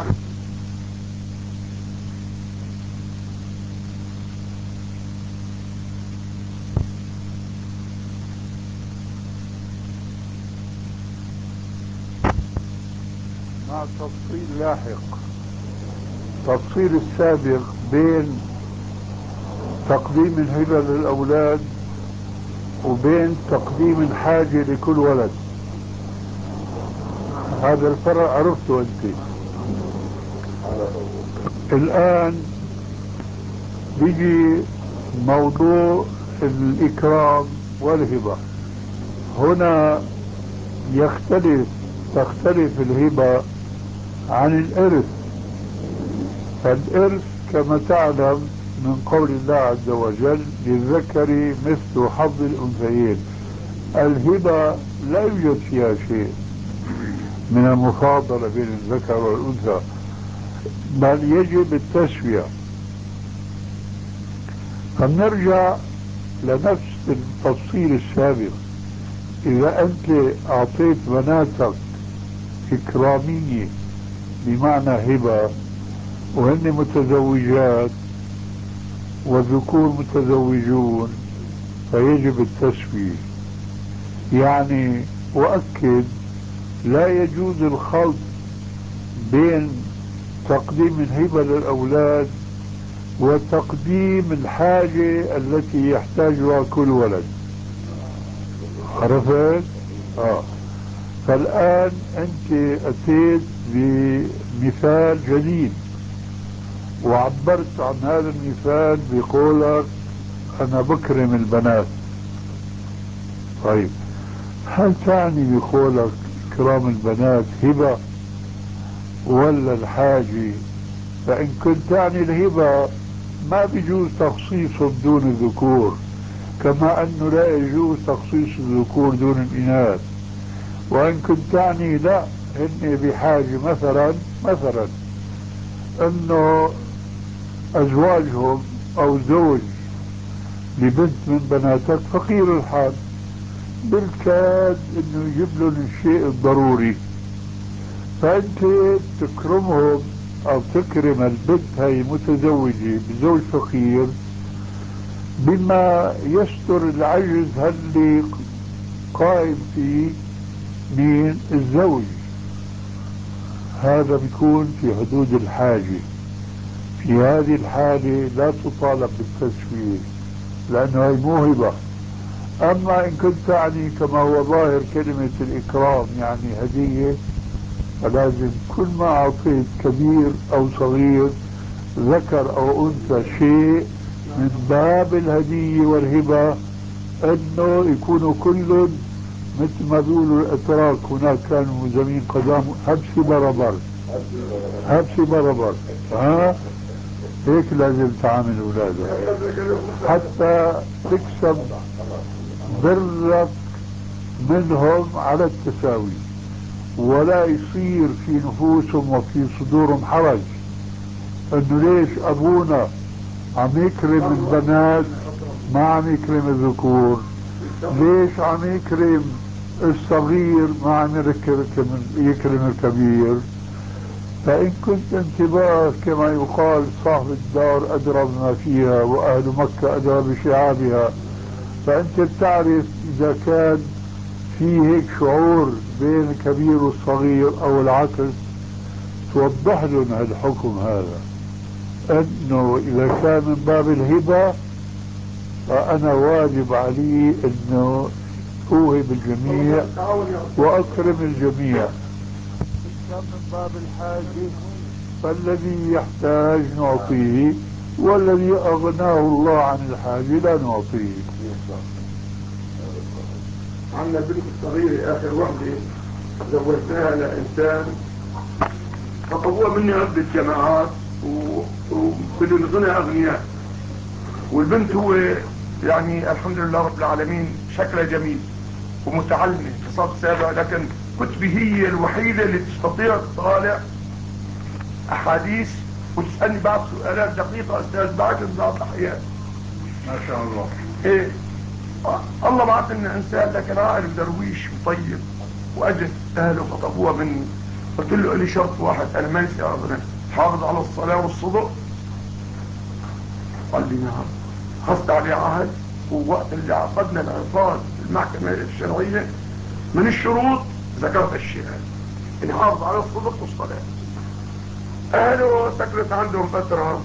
مع تفصيل لاحق. التفصيل السابق بين تقديم الهبة للأولاد وبين تقديم الحاجة لكل ولد، هذا الفرق عرفته أنت. الآن بيجي موضوع الإكرام والهبة. هنا تختلف الهبة عن الإرث. فالإرث كما تعلم من قول الله عز وجل للذكر مثل حظ الأنثيين. الهبة لا يوجد فيها شيء من المفاضلة بين الذكر والأنثى، بل يجب التسوية. فنرجع لنفس التفصيل السابق. إذا أنت أعطيت بناتك إكرامية بمعنى هبة وهن متزوجات والذكور متزوجون فيجب التسوية. يعني وأكد لا يجوز الخلط بين تقديم الهبة للأولاد وتقديم الحاجة التي يحتاجها كل ولد. عرفت؟ فالآن أنت أتيت بمثال جديد وعبرت عن هذا المثال بقولك أنا بكرم البنات. طيب هل تعني بقولك إكرام البنات هبة ولا الحاجة؟ فإن كنت تعني الهبة ما بيجوز تخصيصه دون الذكور، كما أنه لا يجوز تخصيص الذكور دون الإناث. وإن كنت تعني لا هن بحاجة مثلا أنه أزواجهم أو زوج لبنت من بناتك فقير الحال بالكاد أنه يجيب لهم الشيء الضروري، فأنت تكرمهم أو تكرم البنت هاي متزوجة بزوج فقير بما يستر العجز اللي قائم فيه من الزوج. هذا بيكون في حدود الحاجة. في هذه الحالة لا تطالب بالتسوية لأنه هي موهبة. أما إن كنت تعني كما هو ظاهر كلمة الإكرام يعني هدية، فلازم كل ما أعطيت كبير أو صغير ذكر أو أنثى شيء من باب الهدية والهبة أنه يكونوا كل مثل ما بيقولوا الأتراك هناك كانوا زمين قدام هبسي بربر هبسي بربر ها هيك لازم تعامل أولادك حتى تكسب برك منهم على التساوي ولا يصير في نفوسهم وفي صدورهم حرج انه ليش ابونا عم يكرم البنات ما عم يكرم الذكور، ليش عم يكرم الصغير ما عم يكرم الكبير. فإن كنت انتباه كما يقال صاحب الدار أدرى بما فيها وأهل مكة أدرى بشعابها، فأنت بتعرف إذا كان في هيك شعور بين الكبير والصغير أو العكس توضح لهم هالحكم هذا، أنه إذا كان من باب الهبة فأنا واجب علي أنه أوهب الجميع وأكرم الجميع. كان من باب الحاجة فالذي يحتاج نعطيه والذي أغناه الله عن الحاجة لا نعطيه. عندنا بنت صغيرة آخر وحدة زوجناها لإنسان فطبوها مني عدة جماعات وبدون غنى أغنياء، والبنت هو يعني الحمد لله رب العالمين شكلها جميل ومتعلمة في صف سابع، لكن كتبي هي الوحيدة اللي تستطيع تطالع أحاديث وتسألني بعض سؤالات دقيقة أستاذ بعجز بعض الأحيان. ما شاء الله. إيه الله بعث لنا إنسان لكن عارف درويش وطيب وأجل أهله خطبوها مني. قلت له لي شرط واحد أنا ما نسي أبدا، حافظ على الصلاة والصدق. قال لي نعم. حصت عليه عهد، ووقت اللي عقدنا العقاد في المحكمة الشرعية من الشروط ذكرت الشيء إن حافظ على الصدق والصلاة. أهله سكرت عندهم فترة.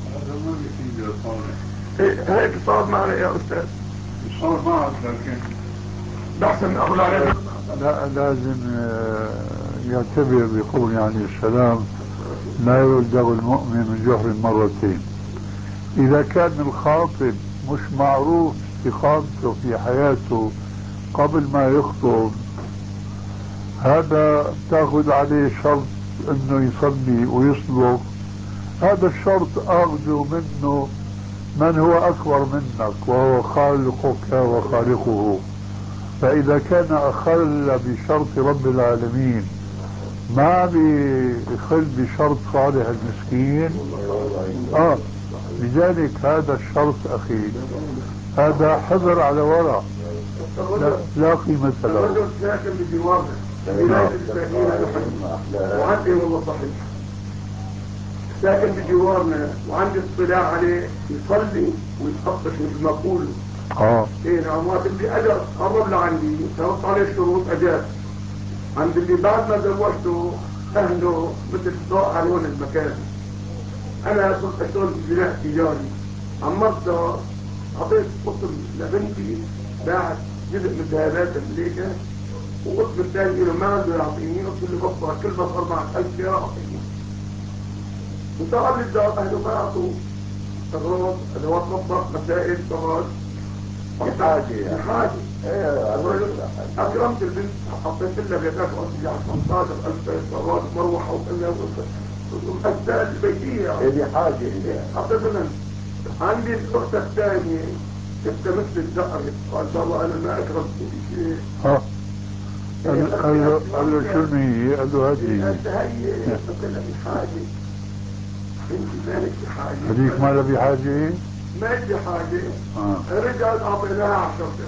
هيك صار معنا يا أستاذ. صار معك لكن بحسن أقول عليه لا لازم يعتبر بقول عليه السلام لا يلدغ المؤمن من جهر مرتين. إذا كان الخاطب مش معروف استقامته في حياته قبل ما يخطب، هذا تاخذ عليه شرط انه يصلي ويصدق. هذا الشرط اخذه منه من هو اكبر منك وهو خالقك وخالقه. فاذا كان اخل بشرط رب العالمين ما بيخل بشرط صالح المسكين لذلك هذا الشرط اخي هذا حذر على وراء لا قيمة له. الرجل ساكن بجوارنا بولاية الساكنة وعندي والله صحيح ساكن بجوارنا وعندي اطلاع عليه يصلي ويتخطش مثل ما بقولوا. ايه نعم. وقت اللي اجى قرب لعندي فرضت عليه شروط اجاز. عند اللي بعد ما زوجته اهله مثل ضاء علون المكان. انا صرت اشتغل في بناء تجاري، عمرت اعطيت قسم لبنتي باعت جزء من ذهبات امريكا وقسم الثاني له ما عنده يعطيني. قلت له بطلع كل بس 4000 ليره اعطيني. وصار لي الدار اهله ما اعطوا اغراض ادوات مطبخ مسائل طبعا الحاجة اكرمت البنت حطيت لها بيتات وقصدي على 15000 طوال مروحه وكلها والاسباب البيتيه هذه حاجة حطيت لها. عندي الاخت الثانيه انت مثل الزهر قال والله انا ما اكرمت شيء. قال له شو هي؟ قال له هذه هي قلت لها بحاجه انت مالك بحاجه. هذيك ما لها بحاجة؟ ما لي حاجه. رجعت اعطيناها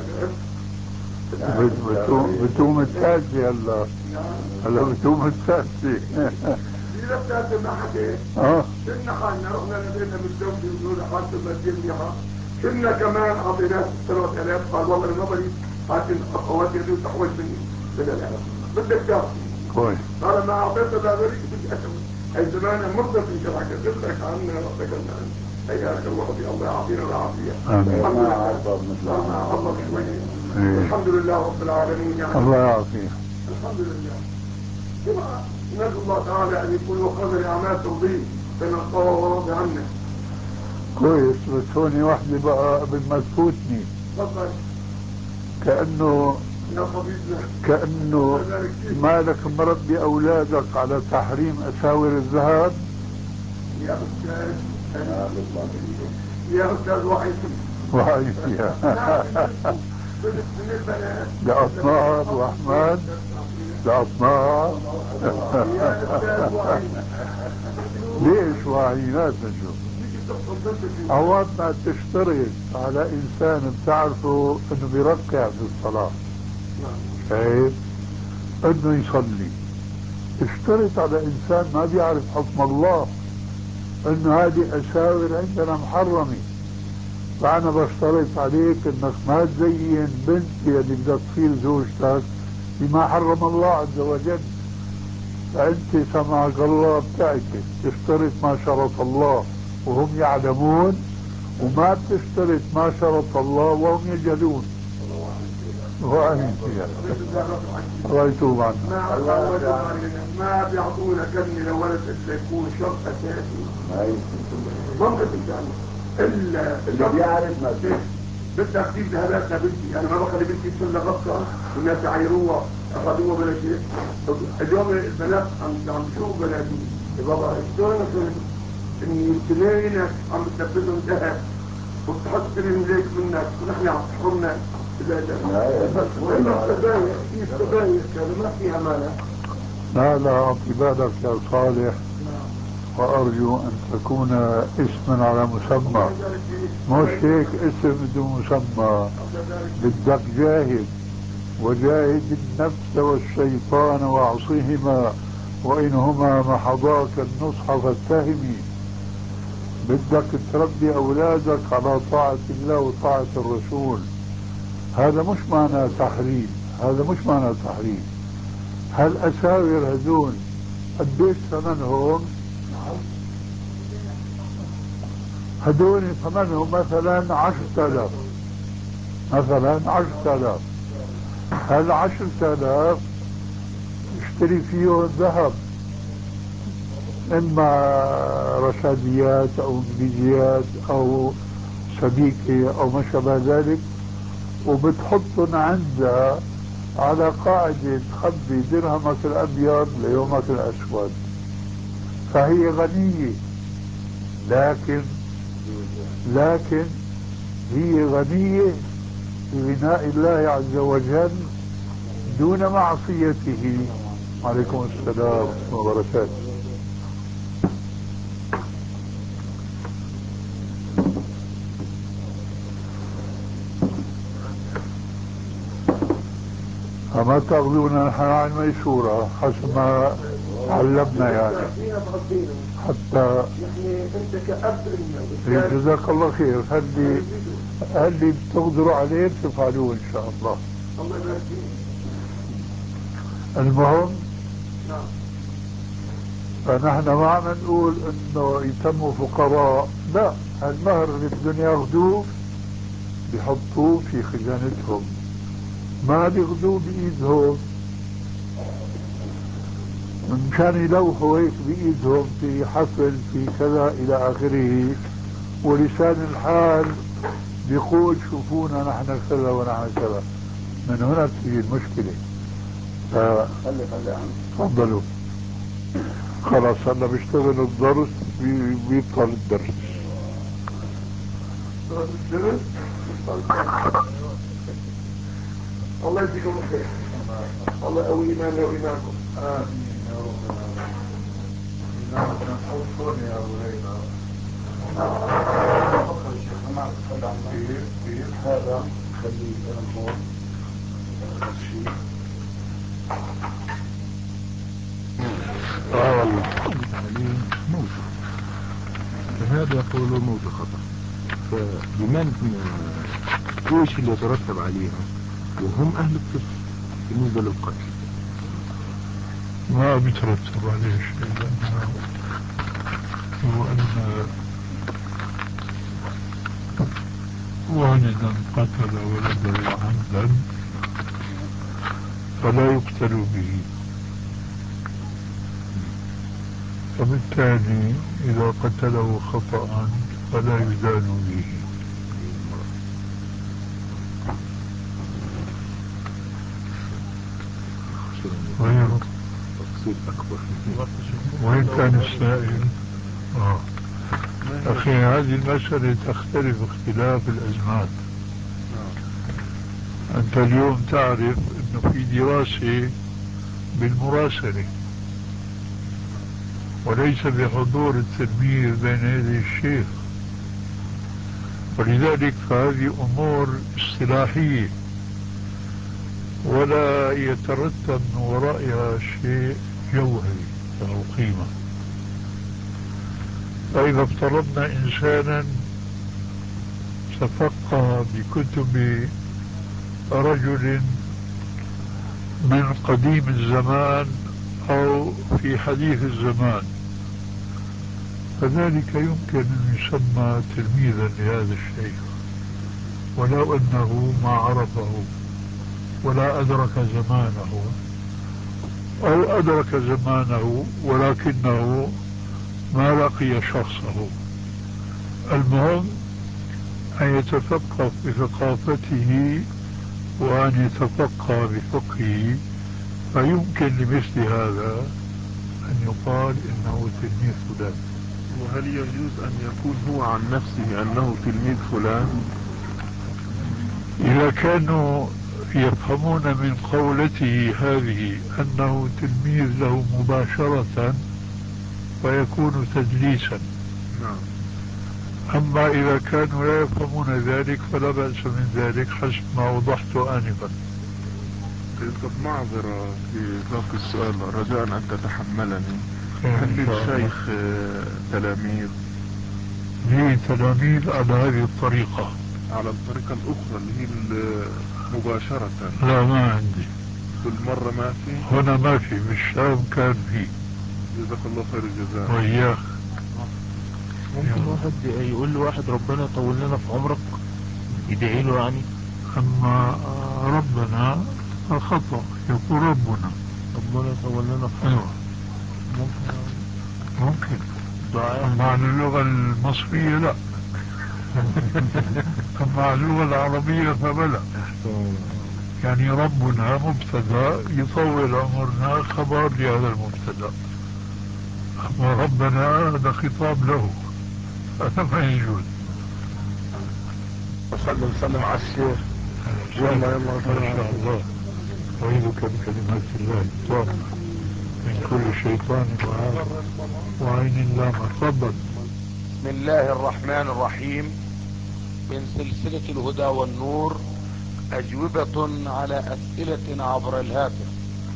10,000. بتوم الثالثة هلا بتوم الثالثة. إذا الثالثة ما حكيت كنا حالنا رحنا لدينا متزوجين ونقول حالته مادية منيحة. كنا كمان أعطيناه 3,000. قال والله أنا نظري حاكم أخواتي يدوا تحوج مني بدك تعرف كويس. قال ما أعطيته لا غيرك بدي أسوي. أي زمان مرضى في شرعك قلت لك عنا وذكرنا حياك الله في الله يعطينا العافية. الحمد لله الله شوية. الحمد لله رب العالمين يعني الله يعافيه. الحمد لله. كما نسأل الله تعالى أن يكون وقدر أعمال ترضيه فإن الله راضي عنا كويس، بس هوني وحدة بقى قبل ما تفوتني. تفضل كأنه يا طبيبنا. كأنه مالك مربي أولادك على تحريم أساور الذهب. يا أستاذ يا أستاذ وحيد وهي من البنات لأطناب وأحمد لأطناب. يا أستاذ وحيد ليش وعي؟ لازم نشوف أوقات ما تشترط على إنسان بتعرفه إنه بيركع في الصلاة، شايف؟ إنه يصلي. اشترط على إنسان ما بيعرف حكم الله إنه هذه أساور عندنا محرمة، فأنا بشترط عليك إنك ما تزين بنتي اللي بدك تصير زوجتك بما حرم الله عز وجل. فأنت سمعك الله بتعكس، تشترط ما شرط الله وهم يعلمون، وما بتشترط ما شرط الله وهم يجهلون. وأنت الله يتوب عنك. ما بيعطونا كلمة لولد إلا يكون شرط أساسي. ممكن إلا بيعرف ما فيه. بدك تجيب ذهبات لبنتي، أنا ما بخلي بنتي تصير غصة والناس يعايروها أخذوها بلا شيء. اليوم البنات عم بشوفوا بناتي بابا شلون إن اثنينك عم بتلبسهم ذهب وبتحط كلمة ليك منك ونحن عم تحرمنا. وإنه السبايك في السبايك ما فيها مانع. لا أعطي بالك يا صالح، وأرجو أن تكون اسما على مسمى، مش هيك اسم بدون مسمى. بدك جاهد، وجاهد النفس والشيطان واعصهما وإنهما محضاك النصح فاتهمي. بدك تربي أولادك على طاعة الله وطاعة الرسول. هذا مش معنى تحريم، هذا مش معنى تحريم. هالأساور هدول قديش ثمنهم؟ هدول ثمنهم مثلا 10,000، مثلا 10,000. هال10,000 اشتري فيه ذهب، اما رشاديات او انجليزيات او سبيكة او ما شابه ذلك، وبتحطهم عندها على قاعدة تخبي درهمك الابيض ليومك الاسود. فهي غنية، لكن هي غنية بغناء الله عز وجل دون معصيته. عليكم السلام ورحمة الله وبركاته. فما تاخذونا نحن عن ميسورة حسب ما علمنا يعني، حتى انت كأب إنه جزاك الله خير. هل بتقدروا عليه تفعلوه ان شاء الله. الله يبارك فيك. المهم نعم. فنحن ما عم نقول انه يتموا فقراء، لا، المهر اللي بدهم ياخذوه بيحطوه في خزانتهم، ما بياخذوه بايدهم مشان يلوحوا هيك بايدهم في حفل في كذا الى اخره، ولسان الحال بيقول شوفونا نحن كذا ونحن كذا. من هنا تجي المشكلة. خلي تفضلوا. خلاص هلا بيشتغل الدرس، بيبطل الدرس. الله يجزيكم الخير. الله يقوي ايماننا وايمانكم. امين يا رب العالمين. نحطهم يا ابو هريره. تفضل شيخ، ما اتكلم عن كيف هذا خليه هون شيء. والله عليه موت، فهذا يقول موت خطأ. فلمن ايش اللي يترتب عليها وهم اهل الطفل بالنسبة للقتل؟ ما بيترتب عليه شيء، لأنه هو أن والدا قتل ولده عمدا فلا يقتل به، فبالتالي إذا قتله خطأ فلا يدان به. غيره تفصيل أكبر. وين كان السائل؟ أخي هذه المسألة تختلف اختلاف الأزمان. أنت اليوم تعرف أنه في دراسة بالمراسلة وليس بحضور التلميذ بين يدي الشيخ، ولذلك فهذه أمور اصطلاحية ولا يترتب من ورائها شيء جوهري له قيمة. فإذا افترضنا إنسانا تفقه بكتب رجل من قديم الزمان أو في حديث الزمان، فذلك يمكن أن يسمى تلميذا لهذا الشيخ ولو أنه ما عرفه ولا أدرك زمانه، أو أدرك زمانه ولكنه ما لقي شخصه. المهم أن يتفقه بثقافته وأن يتفقه بفقهه، فيمكن لمثل هذا أن يقال إنه تلميذ فلان. وهل يجوز أن يكون هو عن نفسه أنه تلميذ فلان؟ إذا كانوا يفهمون من قولته هذه أنه تلميذ له مباشرة فيكون تدليسا. نعم. أما إذا كانوا لا يفهمون ذلك فلا بأس من ذلك حسب ما وضحت آنفا. طب معذرة في ذاك السؤال رجاء أن تتحملني. هل للشيخ تلاميذ؟ لي تلاميذ على هذه الطريقة. على الطريقة الأخرى اللي هي مباشرة؟ لا ما عندي. كل مرة ما في؟ هنا ما في، بالشام كان في. جزاك الله خير الجزاء. وإياك. ممكن واحد يقول لواحد ربنا يطول لنا في عمرك، يدعي له يعني؟ أما ربنا خطأ، يقول ربنا يطول لنا في أيوة. ممكن دعاء. أما على اللغة المصرية لا. أما على اللغة العربية فبلا. يعني ربنا مبتدا يطول عمرنا خبر لهذا المبتدا، أما ربنا هذا خطاب له، هذا ما يجوز. وسلم على الشيخ. يلا ما شاء الله. أعيذك بكلمات الله التامة من كل شيطان وعين لامة. تفضل. بسم الله الرحمن الرحيم. من سلسلة الهدى والنور، أجوبة على أسئلة عبر الهاتف.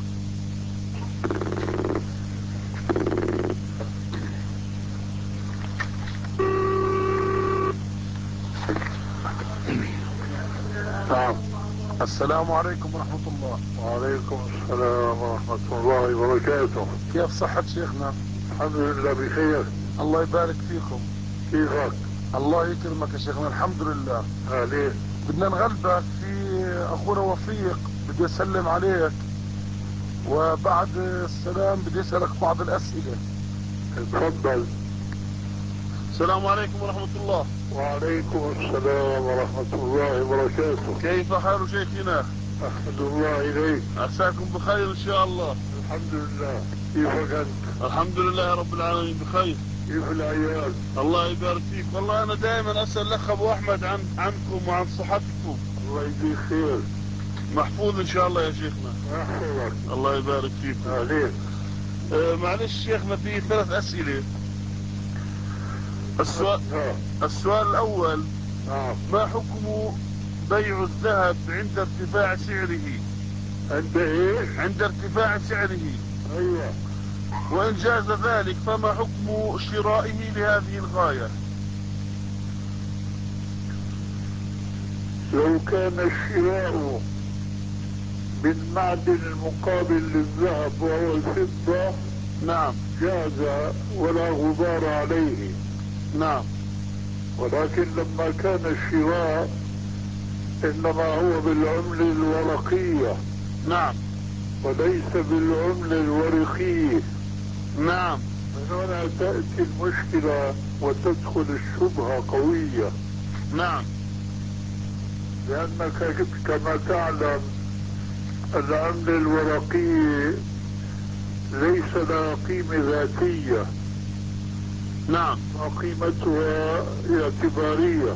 نعم. السلام عليكم ورحمة الله. وعليكم السلام ورحمة الله وبركاته. كيف صحة شيخنا؟ الحمد لله بخير. الله يبارك فيكم. كيفك؟ الله يكرمك يا شيخنا. الحمد لله. أهلين. بدنا نغلبك في أخونا وفيق، بدي أسلم عليك، وبعد السلام بدي أسألك بعض الأسئلة. اتفضل. السلام عليكم ورحمة الله. وعليكم السلام ورحمة الله وبركاته. كيف حال شيخنا؟ أحمد الله إليك. عساكم بخير إن شاء الله. الحمد لله. كيفك أنت؟ الحمد لله رب العالمين بخير. كيف العيال؟ الله يبارك فيك. والله أنا دائما أسأل الأخ أبو أحمد عنكم وعن صحتكم. الله يجزيك خير. محفوظ إن شاء الله يا شيخنا. يحفظك. الله يبارك فيكم. أهلين. معلش شيخنا، في 3 أسئلة. السؤال الأول: نعم. ما حكم بيع الذهب عند ارتفاع سعره؟ عند إيه؟ عند ارتفاع سعره. أيوة. وإن جاز ذلك فما حكم شرائه لهذه الغاية؟ لو كان الشراء من معدن المقابل للذهب وهو الفضة نعم جاز ولا غبار عليه. نعم. ولكن لما كان الشراء إنما هو بالعملة الورقية نعم. وليس بالعملة الورقية. نعم. من هنا تأتي المشكلة وتدخل الشبهة قوية. نعم. لأنك كما تعلم العملة الورقية ليس لها قيمة ذاتية. نعم. وقيمتها اعتبارية.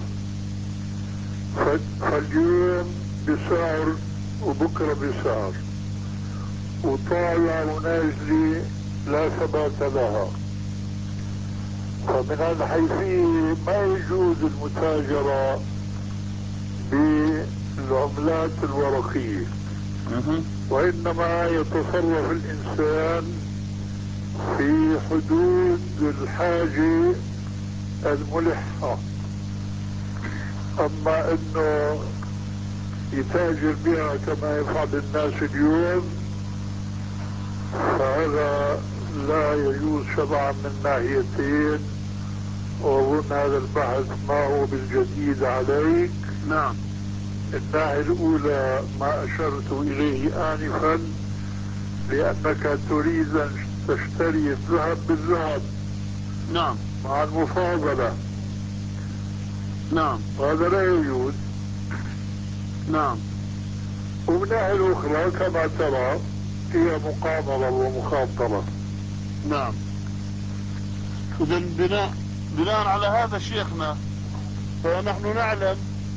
فاليوم بسعر وبكرة بسعر، وطالع ونازلة لا ثبات لها. فمن هالحيثية ما يجوز المتاجرة بالعملات الورقية، وإنما يتصرف الإنسان في حدود الحاجة الملحة. أما إنه يتاجر بها كما يفعل الناس اليوم فهذا لا يجوز شرعا من ناحيتين، وأظن هذا البحث ما هو بالجديد عليك. نعم. الناحية الأولى ما أشرت إليه آنفا، لأنك تريد أن تشتري الذهب بالذهب. نعم. مع المفاضلة. نعم. وهذا لا يجوز. نعم. ومن الناحية الأخرى كما ترى هي مقامرة ومخاطرة. نعم. إذا بناء على هذا شيخنا، فنحن نعلم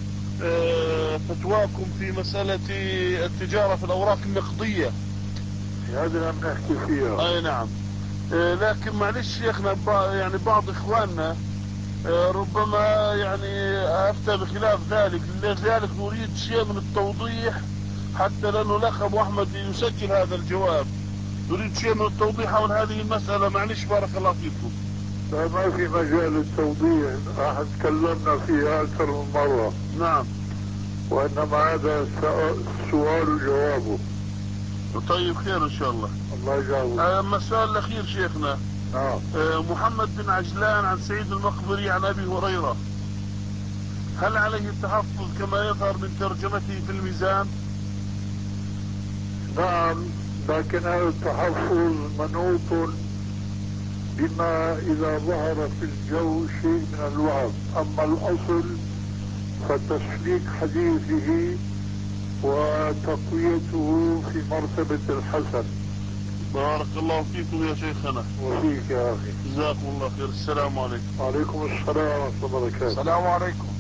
فتواكم في مسألة التجارة في الأوراق النقدية. هذا لم نحكي فيها. أي نعم. لكن معلش شيخنا يعني بعض إخواننا ربما يعني أفتى بخلاف ذلك، لذلك نريد شيء من التوضيح، حتى لأنه الأخ أبو أحمد يسجل هذا الجواب. نريد شيء من التوضيح حول هذه المسألة. معلش بارك الله فيكم. لا، ما في مجال التوضيح، احنا تكلمنا فيها اكثر من مرة. نعم. وانما هذا سؤال وجوابه. طيب خير ان شاء الله. الله يجاوب. اما السؤال الاخير شيخنا. نعم. محمد بن عجلان عن سعيد المقبري عن ابي هريرة، هل عليه التحفظ كما يظهر من ترجمته في الميزان؟ نعم، لكن هذا التحفظ منوط بما اذا ظهر في الجو شيء من الوهم. اما الاصل فتسليك حديثه وتقويته في مرتبة الحسن. بارك الله فيكم يا شيخنا. وفيك يا اخي. جزاكم الله خير. السلام عليكم. وعليكم السلام ورحمة الله وبركاته. السلام عليكم.